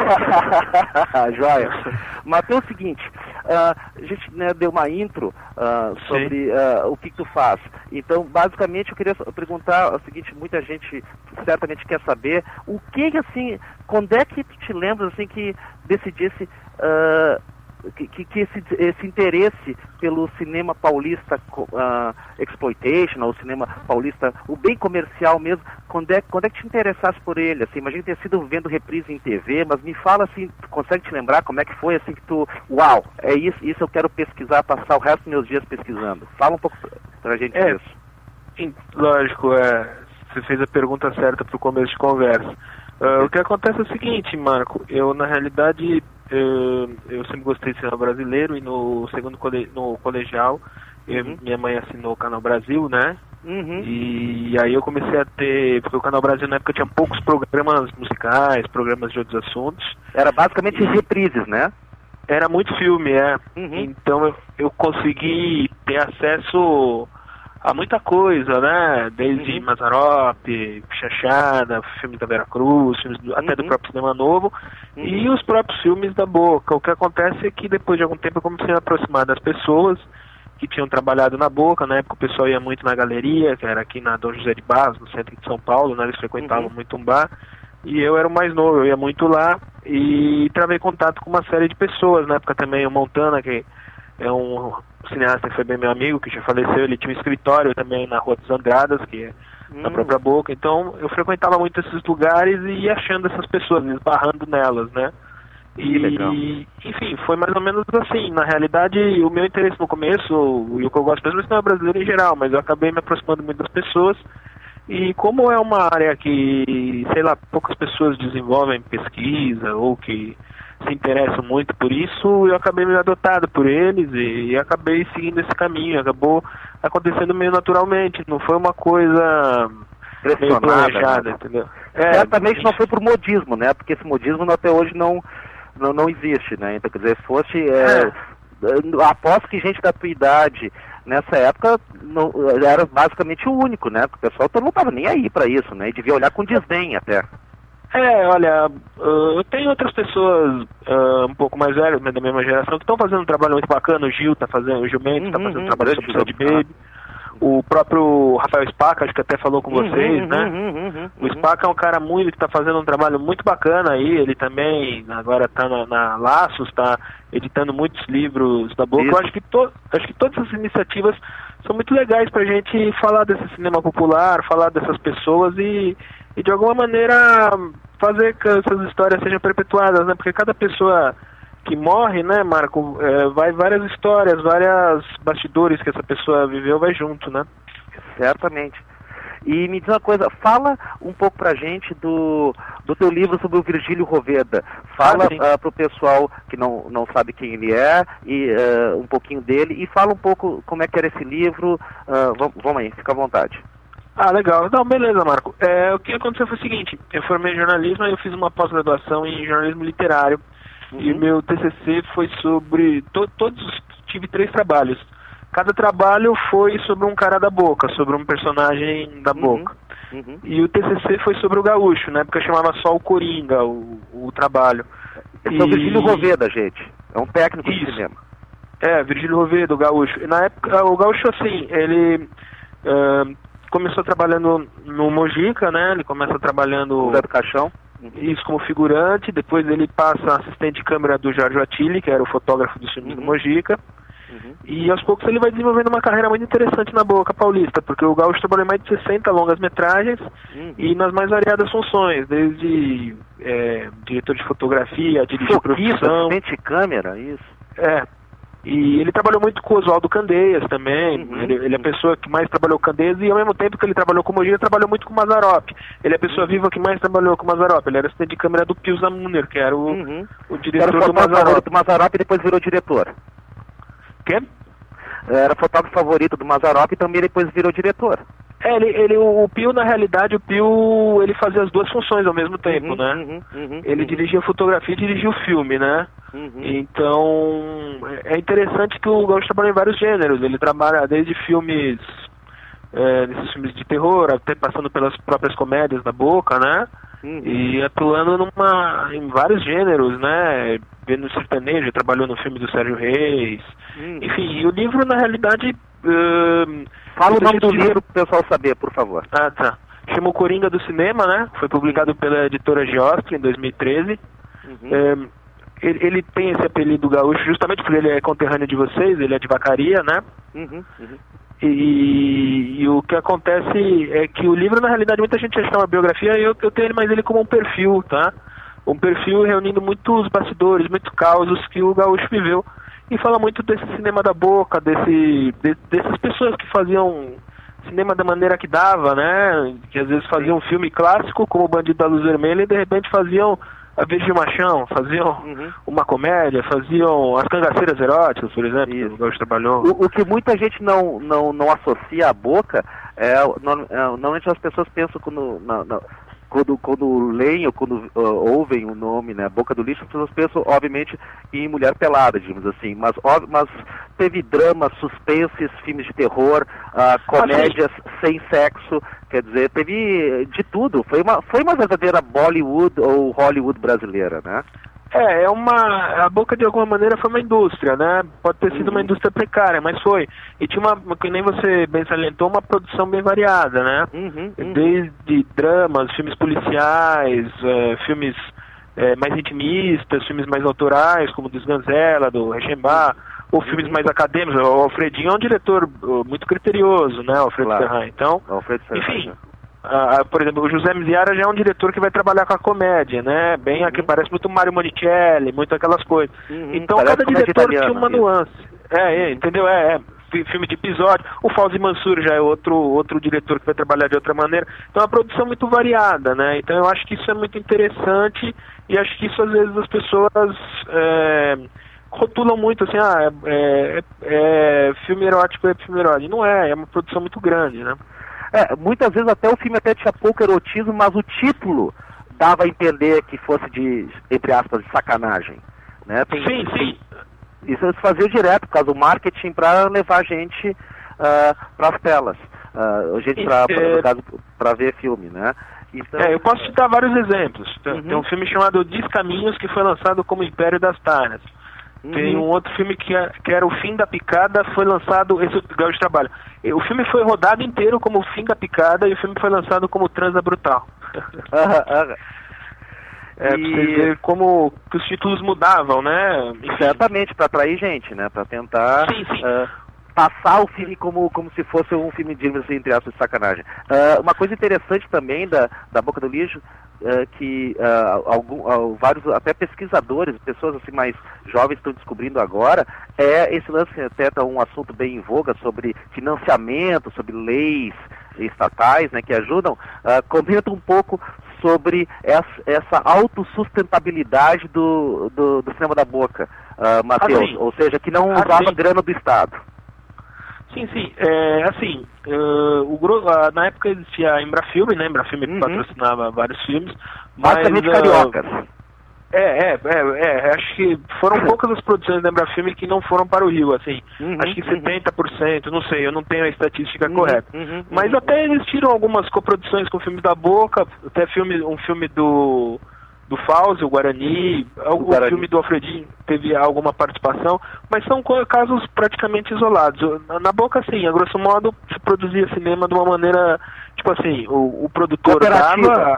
Joia. Matheus, é o seguinte, uh, a gente né, deu uma intro uh, sobre uh, o que, que tu faz. Então, basicamente, eu queria perguntar o seguinte, muita gente certamente quer saber, o que, assim, quando é que tu te lembras, assim, que decidisse... Uh, que, que esse, esse interesse pelo cinema paulista uh, exploitation, ou cinema paulista, o bem comercial mesmo, quando é, quando é que te interessasse por ele? Assim, imagina ter sido vendo reprise em T V, mas me fala assim, tu consegue te lembrar como é que foi assim que tu, uau, é isso, isso eu quero pesquisar, passar o resto dos meus dias pesquisando. Fala um pouco pra gente é, disso. Sim, lógico, é, você fez a pergunta certa pro começo de conversa. Uh, o que acontece é o seguinte, Marco, eu na realidade eu, eu sempre gostei de cinema brasileiro e no segundo cole, no colegial eu, uhum. minha mãe assinou o Canal Brasil, né? Uhum. E aí eu comecei a ter, porque o Canal Brasil na época tinha poucos programas musicais, programas de outros assuntos. Era basicamente e, reprises, né? Era muito filme, é. Uhum. Então eu, eu consegui ter acesso a muita coisa, né? Desde uhum. Mazzaropi, Chachada, filmes da Vera Cruz, filmes do, até uhum. do próprio Cinema Novo, uhum. e os próprios filmes da Boca. O que acontece é que depois de algum tempo eu comecei a me aproximar das pessoas que tinham trabalhado na Boca. Na época o pessoal ia muito na galeria, que era aqui na Dom José de Barros, no centro de São Paulo, né? Eles frequentavam uhum. muito um bar, e eu era o mais novo, eu ia muito lá, e travei contato com uma série de pessoas. Na época também o Montana, que é um cineasta que foi bem meu amigo, que já faleceu, ele tinha um escritório também na Rua dos Andradas, que é hum. na própria Boca. Então eu frequentava muito esses lugares e ia achando essas pessoas, esbarrando nelas, né? E, enfim, foi mais ou menos assim. Na realidade, o meu interesse no começo, e o que eu gosto mesmo é o cinema brasileiro em geral, mas eu acabei me aproximando muito das pessoas, E como é uma área que, sei lá, poucas pessoas desenvolvem pesquisa ou que se interessam muito por isso, eu acabei me adotado por eles e, e acabei seguindo esse caminho. Acabou acontecendo meio naturalmente, não foi uma coisa meio planejada, né? Entendeu? É, certamente não foi por modismo, né? Porque esse modismo até hoje não, não, não existe, né? Então, quer dizer, se fosse... É, é. Aposto que gente da tua idade, nessa época, não, era basicamente o único, né? Porque o pessoal todo não estava nem aí para isso, né? E devia olhar com desdém até. É, olha, uh, eu tenho outras pessoas uh, um pouco mais velhas, da mesma geração, que estão fazendo um trabalho muito bacana. O Gil tá fazendo, o Gil Mendes está uhum, fazendo um trabalho sobre o Sad Baby. O próprio Rafael Spaca, acho que até falou com uhum, vocês, uhum, né? Uhum, uhum, o Spaca é um cara muito que está fazendo um trabalho muito bacana aí. Ele também agora está na, na Laços, está editando muitos livros da boca. Isso. Eu acho que, to, acho que todas essas iniciativas são muito legais para a gente falar desse cinema popular, falar dessas pessoas e, e de alguma maneira fazer que essas histórias sejam perpetuadas, né? Porque cada pessoa que morre, né, Marco, é, vai várias histórias, várias bastidores que essa pessoa viveu, vai junto, né? Certamente. E me diz uma coisa, fala um pouco pra gente do, do teu livro sobre o Virgílio Roveda. Fala ah, uh, pro pessoal que não, não sabe quem ele é, e uh, um pouquinho dele, e fala um pouco como é que era esse livro. Uh, vamos, vamos aí, fica à vontade. Ah, legal. Não, beleza, Marco. É, o que aconteceu foi o seguinte, eu formei em jornalismo e eu fiz uma pós-graduação em jornalismo literário. Uhum. E o meu T C C foi sobre... To, todos tive três trabalhos. Cada trabalho foi sobre um cara da boca, sobre um personagem da boca. Uhum. Uhum. E o T C C foi sobre o Gaúcho, na época chamava só o Coringa, o, o trabalho. Esse e... é o Virgílio Roveda, gente. É um técnico Isso. de cinema. É, Virgílio Roveda, o Gaúcho. E na época, o Gaúcho, assim, ele uh, começou trabalhando no Mojica, né? Ele começa trabalhando... Zé do Caixão. Isso, como figurante. Depois ele passa assistente de câmera do Jorge Attili, que era o fotógrafo dos filmes uhum. do Mojica. Uhum. E aos poucos ele vai desenvolvendo uma carreira muito interessante na Boca Paulista, porque o Gaúcho trabalhou em mais de sessenta longas metragens uhum. e nas mais variadas funções, desde é, diretor de fotografia, dirigir produção, assistente de câmera, isso. É. E ele trabalhou muito com o Oswaldo Candeias também, uhum. ele, ele é a pessoa que mais trabalhou com Candeias e ao mesmo tempo que ele trabalhou com o Mojica, trabalhou muito com o Mazzaropi. Ele é a pessoa viva que mais trabalhou com o Mazzaropi, ele era assistente de câmera do Pio Zamuner, que era o, uhum. o diretor era o do Mazzaropi. do Mazzaropi e depois virou diretor. Quê? Era fotógrafo favorito do Mazzaropi e também depois virou diretor. É, ele, ele, o Pio, na realidade, o Pio, ele fazia as duas funções ao mesmo tempo, uhum, né? Uhum, uhum, ele uhum. dirigia fotografia e dirigia o filme, né? Uhum. Então, é interessante que o Gaúcho trabalha em vários gêneros. Ele trabalha desde filmes, é, desses filmes de terror, até passando pelas próprias comédias da Boca, né? Uhum. E atuando numa, em vários gêneros, né? Vendo sertanejo, trabalhou no filme do Sérgio Reis. Uhum. Enfim, e o livro, na realidade... Uh, Fala o nome do livro para o pessoal saber, por favor. Ah, tá. Chama o Coringa do Cinema, né? Foi publicado pela editora Giostre em dois mil e treze. Uhum. É, ele, ele tem esse apelido gaúcho justamente porque ele é conterrâneo de vocês, ele é de Vacaria, né? Uhum. Uhum. E, e o que acontece é que o livro, na realidade, muita gente acha uma biografia, e eu, eu tenho ele mais ele como um perfil, tá? Um perfil reunindo muitos bastidores, muitos causos que o gaúcho viveu. E fala muito desse cinema da boca, desse, de, dessas pessoas que faziam cinema da maneira que dava, né? Que às vezes faziam um filme clássico, como o Bandido da Luz Vermelha, e de repente faziam A Virgem Machão, faziam uhum. uma comédia, faziam As Cangaceiras Eróticas, por exemplo, que o Gaúcho trabalhou. O, o que muita gente não, não, não associa à boca, é, normalmente as pessoas pensam quando... Na, na, Quando, quando leem ou quando uh, ouvem o nome, né, Boca do Lixo, as pessoas pensam, obviamente, em Mulher Pelada, digamos assim. Mas, ó, mas teve dramas, suspenses, filmes de terror, uh, comédias ah, sem sexo, quer dizer, teve de tudo. Foi uma, foi uma verdadeira Bollywood ou Hollywood brasileira, né? É, é uma... A Boca, de alguma maneira, foi uma indústria, né? Pode ter sido uhum. uma indústria precária, mas foi. E tinha uma, que nem você bem salientou, uma produção bem variada, né? Uhum, uhum. Desde dramas, filmes policiais, é, filmes é, mais intimistas, filmes mais autorais, como do Sganzella, do Reichenbach, ou filmes mais acadêmicos. O Alfredinho é um diretor muito criterioso, né? O Alfredo claro. Serran. Então, enfim... Uh, por exemplo, o José Miziara já é um diretor que vai trabalhar com a comédia, né? Bem, uhum. aqui parece muito Mário Monicelli, muito aquelas coisas. Uhum, então cada diretor tinha uma nuance. É, é, entendeu? É, é. filme de episódio. O Fauzi Mansur já é outro, outro diretor que vai trabalhar de outra maneira. Então é uma produção muito variada, né? Então eu acho que isso é muito interessante e acho que isso às vezes as pessoas é, rotulam muito assim, ah, é, é, é filme erótico, é filme erótico. Não é, é uma produção muito grande, né? É, muitas vezes até o filme até tinha pouco erotismo, mas o título dava a entender que fosse de, entre aspas, de sacanagem, né? Tem, sim, sim. Isso eles faziam direto, por causa do marketing, para levar a gente uh, para as telas, uh, a gente para é... ver filme, né? Então, é, eu posso te dar vários exemplos. Uhum. Tem um filme chamado Descaminhos, que foi lançado como Império das Tarnas. Uhum. Tem um outro filme que, é, que era O Fim da Picada, foi lançado, esse é o de trabalho. O filme foi rodado inteiro como O Fim da Picada e o filme foi lançado como Transa Brutal. É, e... pra você ver como que os títulos mudavam, né? Enfim. Certamente, para atrair gente, né? Para tentar sim, sim. Uh, passar o filme como, como se fosse um filme de, assim, entre aspas, de sacanagem. Uh, uma coisa interessante também da, da Boca do Lixo, uh, que uh, algum, uh, vários, até pesquisadores, pessoas assim mais jovens estão descobrindo agora, é esse lance, até tá um assunto bem em voga, sobre financiamento, sobre leis estatais, né, que ajudam, uh, comenta um pouco sobre essa, essa autossustentabilidade do, do, do cinema da Boca, uh, Matheus, assim, ou seja, que não usava assim, grana do Estado. Sim, sim, é, assim, uh, o, uh, na época existia a Embrafilme, né, Embrafilme uhum. patrocinava vários filmes, basicamente mas, cariocas. Uh, É, é, é, é, acho que foram poucas as produções da Embrafilme que não foram para o Rio, assim, uhum, acho que setenta por cento, não sei, eu não tenho a estatística uhum, correta, uhum, mas uhum. até existiram algumas coproduções com filmes da Boca, até filme, um filme do, do Fauzi, o Guarani, o, o Guarani. filme do Alfredinho teve alguma participação, mas são casos praticamente isolados. Na Boca, assim, a grosso modo, se produzia cinema de uma maneira, tipo assim, o, o produtor dava...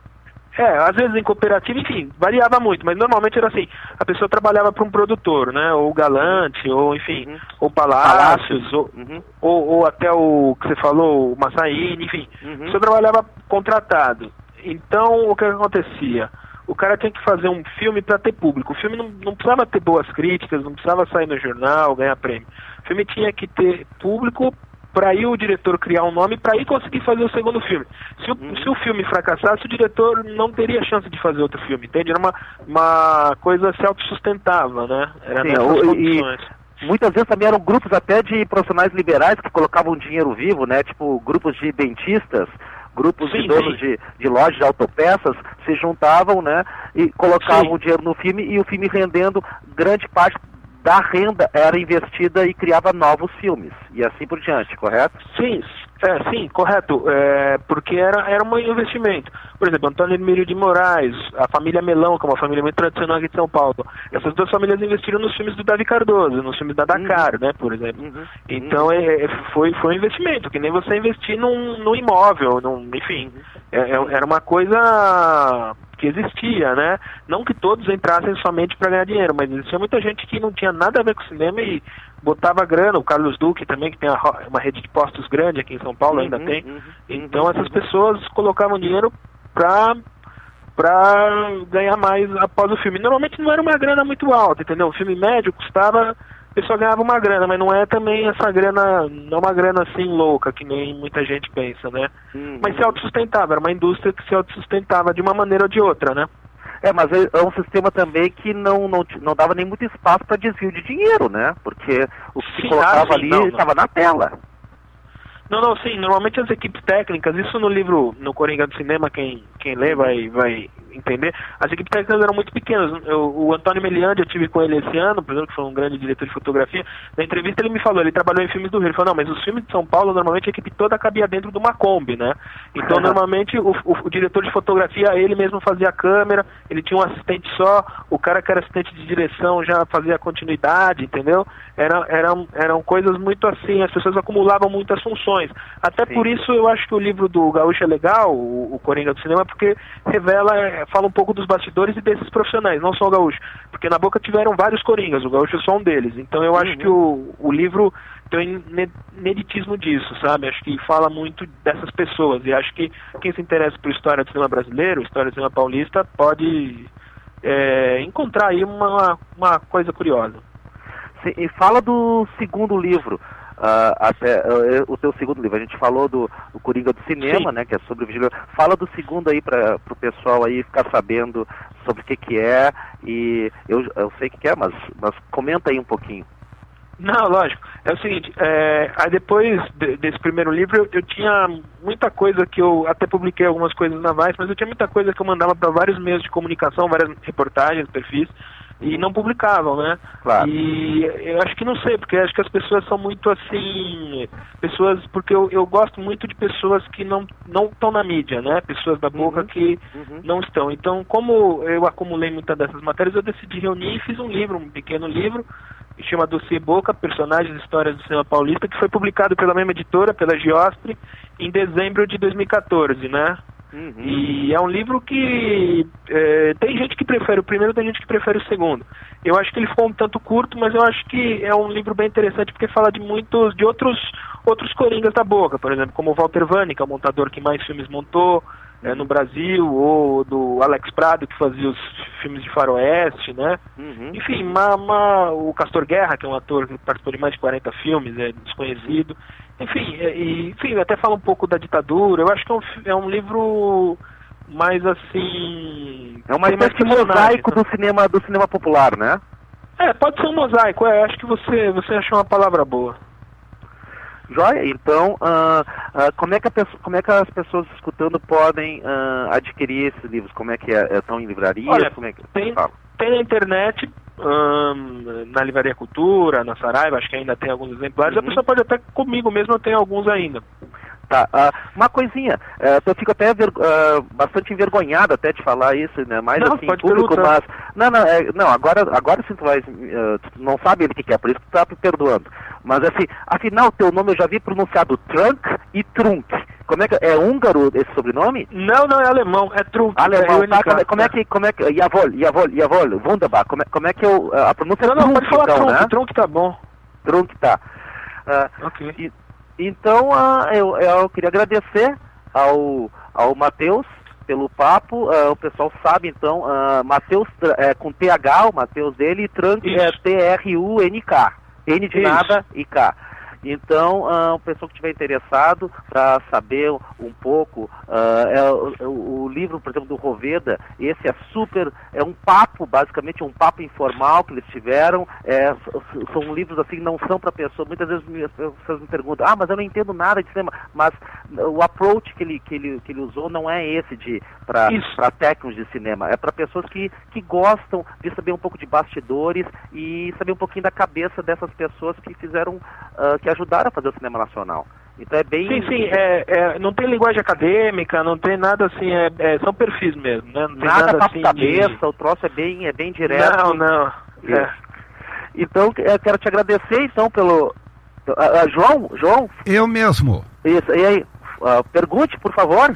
É, às vezes em cooperativa, enfim, variava muito, mas normalmente era assim, a pessoa trabalhava para um produtor, né, ou Galante, ou enfim, uhum. ou Palácios, ou, uhum. ou, ou até o que você falou, o Massaíne, enfim, uhum. a pessoa trabalhava contratado. Então, o que acontecia? O cara tinha que fazer um filme para ter público, o filme não, não precisava ter boas críticas, não precisava sair no jornal, ganhar prêmio, o filme tinha que ter público, para aí o diretor criar um nome, para aí conseguir fazer o segundo filme. Se o, uhum. se o filme fracassasse, o diretor não teria chance de fazer outro filme, entende? Era uma, uma coisa se autossustentava, né? Era Sim, nessas condições. E muitas vezes também eram grupos até de profissionais liberais que colocavam dinheiro vivo, né? Tipo, grupos de dentistas, grupos sim, de donos de, de lojas de autopeças se juntavam, né? E colocavam sim. dinheiro no filme e o filme rendendo grande parte da renda era investida e criava novos filmes, e assim por diante, correto? Sim, é, sim, correto, é, porque era, era um investimento. Por exemplo, Antônio Emílio de Moraes, a família Melão, que é uma família muito tradicional aqui de São Paulo, essas duas famílias investiram nos filmes do Davi Cardoso, nos filmes da Dakar, uhum. né, por exemplo. Uhum. Então, é, foi, foi um investimento, que nem você investir num, num imóvel, num, enfim, é, é, era uma coisa... que existia, né? Não que todos entrassem somente para ganhar dinheiro, mas existia muita gente que não tinha nada a ver com cinema e botava grana, o Carlos Duque também, que tem uma rede de postos grande aqui em São Paulo, uhum, ainda tem. Uhum, então uhum, essas pessoas colocavam dinheiro para para ganhar mais após o filme. Normalmente não era uma grana muito alta, entendeu? O filme médio custava, a pessoa ganhava uma grana, mas não é também essa grana, não é uma grana assim louca, que nem muita gente pensa, né? Uhum. Mas se autossustentava, era uma indústria que se autossustentava de uma maneira ou de outra, né? É, mas é um sistema também que não, não, não dava nem muito espaço para desvio de dinheiro, né? Porque o que se colocava ah, sim, ali estava na tela. Não, não, sim, normalmente as equipes técnicas, isso no livro, no Coringa do Cinema, quem, quem lê vai, vai entender, as equipes técnicas eram muito pequenas. Eu, o Antônio Meliandi, eu tive com ele esse ano, por exemplo, que foi um grande diretor de fotografia, na entrevista ele me falou, ele trabalhou em filmes do Rio, ele falou, não, mas os filmes de São Paulo, normalmente a equipe toda cabia dentro de uma Kombi, né? Então, normalmente, o, o, o diretor de fotografia, ele mesmo fazia a câmera, ele tinha um assistente só, o cara que era assistente de direção já fazia a continuidade, entendeu? Era, eram, eram coisas muito assim, as pessoas acumulavam muitas funções. Até sim. Por isso eu acho que o livro do Gaúcho é legal, o, o Coringa do Cinema, porque revela, é, fala um pouco dos bastidores e desses profissionais, não só o Gaúcho. Porque na Boca tiveram vários Coringas, o Gaúcho é só um deles. Então eu acho uhum. que o, o livro tem um ineditismo disso, sabe? Acho que fala muito dessas pessoas. E acho que quem se interessa por história do cinema brasileiro, história do cinema paulista, pode é, encontrar aí uma, uma coisa curiosa. E fala do segundo livro. uh, até uh, o teu segundo livro. A gente falou do, do Coringa do Cinema, Sim. né, que é sobre o vigilante. Fala do segundo aí para o pessoal aí ficar sabendo sobre o que que é, e eu, eu sei o que que é, mas, mas comenta aí um pouquinho. Não, lógico. É o seguinte, é, aí depois de, desse primeiro livro eu, eu tinha muita coisa que eu até publiquei algumas coisas na Vice, mas eu tinha muita coisa que eu mandava para vários meios de comunicação, várias reportagens, perfis, e não publicavam, né? Claro. E eu acho que não sei, porque acho que as pessoas são muito assim, pessoas, porque eu, eu gosto muito de pessoas que não não estão na mídia, né? Pessoas da boca uhum. que uhum. não estão. Então, como eu acumulei muitas dessas matérias, eu decidi reunir e fiz um livro, um pequeno livro, que chama Dossiê Boca, Personagens e Histórias do Cinema Paulista, que foi publicado pela mesma editora, pela Giostre, em dezembro de dois mil e quatorze, né? Uhum. E é um livro que é, tem gente que prefere o primeiro, tem gente que prefere o segundo. Eu acho que ele ficou um tanto curto, mas eu acho que é um livro bem interessante porque fala de muitos, de outros, outros coringas da boca, por exemplo, como o Walter Vani, que é o montador que mais filmes montou é, no Brasil, ou do Alex Prado, que fazia os filmes de faroeste, né? Uhum. Enfim, ma, ma, o Castor Guerra, que é um ator que participou de mais de quarenta filmes, é desconhecido. Enfim, e, enfim, até fala um pouco da ditadura. Eu acho que é um, é um livro mais assim... É uma espécie de mosaico do cinema, do cinema popular, né? É, pode ser um mosaico, é, acho que você, você achou uma palavra boa. Joia, então, uh, uh, como, é que a pessoa, como é que as pessoas escutando podem uh, adquirir esses livros? Como é que é? Estão em livrarias? Olha, como é que... tem, tem na internet, um, na Livraria Cultura, na Saraiva, acho que ainda tem alguns exemplares. Uhum. A pessoa pode até, comigo mesmo, eu tenho alguns ainda. Tá, uh, uma coisinha, uh, eu fico até ver, uh, bastante envergonhado até de falar isso, né, mais não, assim em público, mas, não, não, é, não, agora, agora sim tu vai, uh, tu não sabe ele o que, que é, por isso que tu tá me perdoando, mas assim, afinal, teu nome eu já vi pronunciado Trunk e Trunk, como é que, é húngaro esse sobrenome? Não, não, é alemão, é Trunk. Alemão, é tá, como, é, como é que, como é que, Jawohl, Jawohl, Jawohl, wunderbar, como é, como é que eu, a pronúncia não, é Trunk, não, pode falar então, Trunk, né? Trunk tá bom. Trunk tá. Uh, ok. E, Então, uh, eu, eu queria agradecer ao, ao Matheus pelo papo. Uh, o pessoal sabe, então, uh, Matheus é, com T H, o Matheus dele, e Trunk é T R U N K. N de Isso. nada e K. Então, uh, o pessoal que estiver interessado para saber um pouco, uh, é, o, o livro, por exemplo, do Roveda, esse é super, é um papo, basicamente um papo informal que eles tiveram, é, são livros assim, não são para pessoas, muitas vezes as pessoas me perguntam, ah, mas eu não entendo nada de cinema, mas o approach que ele, que ele, que ele usou não é esse de para técnicos de cinema, é para pessoas que, que gostam de saber um pouco de bastidores e saber um pouquinho da cabeça dessas pessoas que fizeram, uh, que ajudaram a fazer o cinema nacional. Então é bem... Sim, sim, é, é, não tem linguagem acadêmica, não tem nada assim, é, é, são perfis mesmo, né? Não tem nada, nada assim cabeça, de... o troço é bem, é bem direto. Não, não. É. Então, eu quero te agradecer, então, pelo... Uh, uh, João, João? Eu mesmo. Isso, e aí, uh, pergunte, por favor.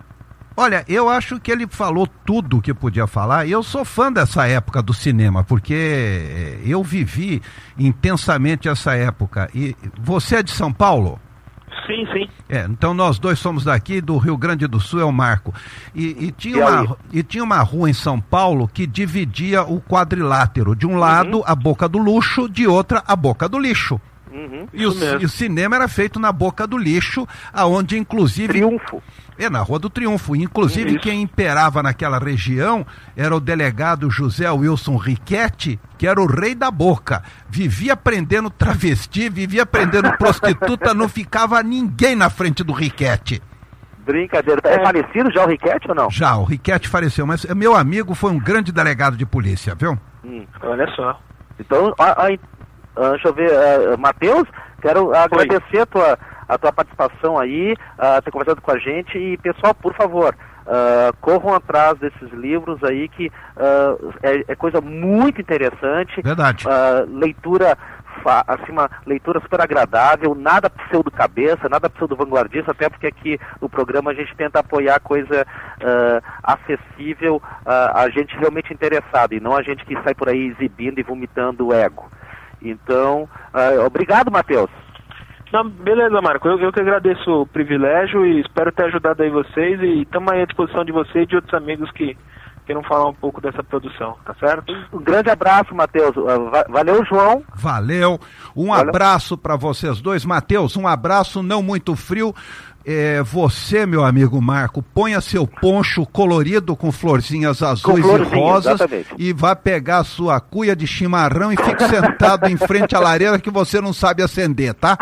Olha, eu acho que ele falou tudo o que podia falar, e eu sou fã dessa época do cinema, porque eu vivi intensamente essa época. E você é de São Paulo? Sim, sim. É, então nós dois somos daqui, do Rio Grande do Sul é o Marco. E, e, tinha, uma, e tinha uma rua em São Paulo que dividia o quadrilátero. De um lado, uhum. a Boca do Luxo, de outra, a Boca do Lixo. Uhum, e, o, e o cinema era feito na Boca do Lixo, aonde inclusive... Triunfo. É, na Rua do Triunfo. Inclusive, Isso. quem imperava naquela região era o delegado José Wilson Riquetti, que era o rei da boca. Vivia prendendo travesti, vivia prendendo prostituta, não ficava ninguém na frente do Riquetti. Brincadeira. É, é falecido já o Riquetti ou não? Já, o Riquetti faleceu, mas meu amigo foi um grande delegado de polícia, viu? Hum, olha só. Então, a, a, a, deixa eu ver, uh, Matheus, quero agradecer a tua... a tua participação aí, uh, ter conversado com a gente, e pessoal, por favor, uh, corram atrás desses livros aí, que uh, é, é coisa muito interessante. Verdade. Uh, leitura, assim, uma leitura super agradável, nada pseudo-cabeça, nada pseudo-vanguardista, até porque aqui no programa a gente tenta apoiar coisa uh, acessível uh, a gente realmente interessado, e não a gente que sai por aí exibindo e vomitando o ego. Então, uh, obrigado, Matheus. Não, beleza, Marco, eu, eu que agradeço o privilégio e espero ter ajudado aí vocês, e estamos aí à disposição de vocês e de outros amigos que queiram falar um pouco dessa produção, tá certo? Um grande abraço, Matheus. Valeu, João. Valeu. Um Valeu. abraço para vocês dois. Matheus, um abraço não muito frio. É, você, meu amigo Marco, ponha seu poncho colorido com florzinhas azuis com e rosas exatamente. E vá pegar a sua cuia de chimarrão e fique sentado em frente à lareira que você não sabe acender, tá?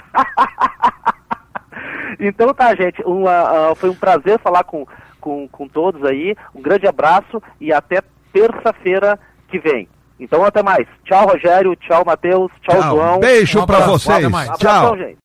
Então tá, gente, uma, uh, foi um prazer falar com, com, com todos aí, um grande abraço e até terça-feira que vem. Então até mais. Tchau, Rogério, tchau, Matheus, tchau, tchau. João. Beijo um pra vocês. Um tchau. gente.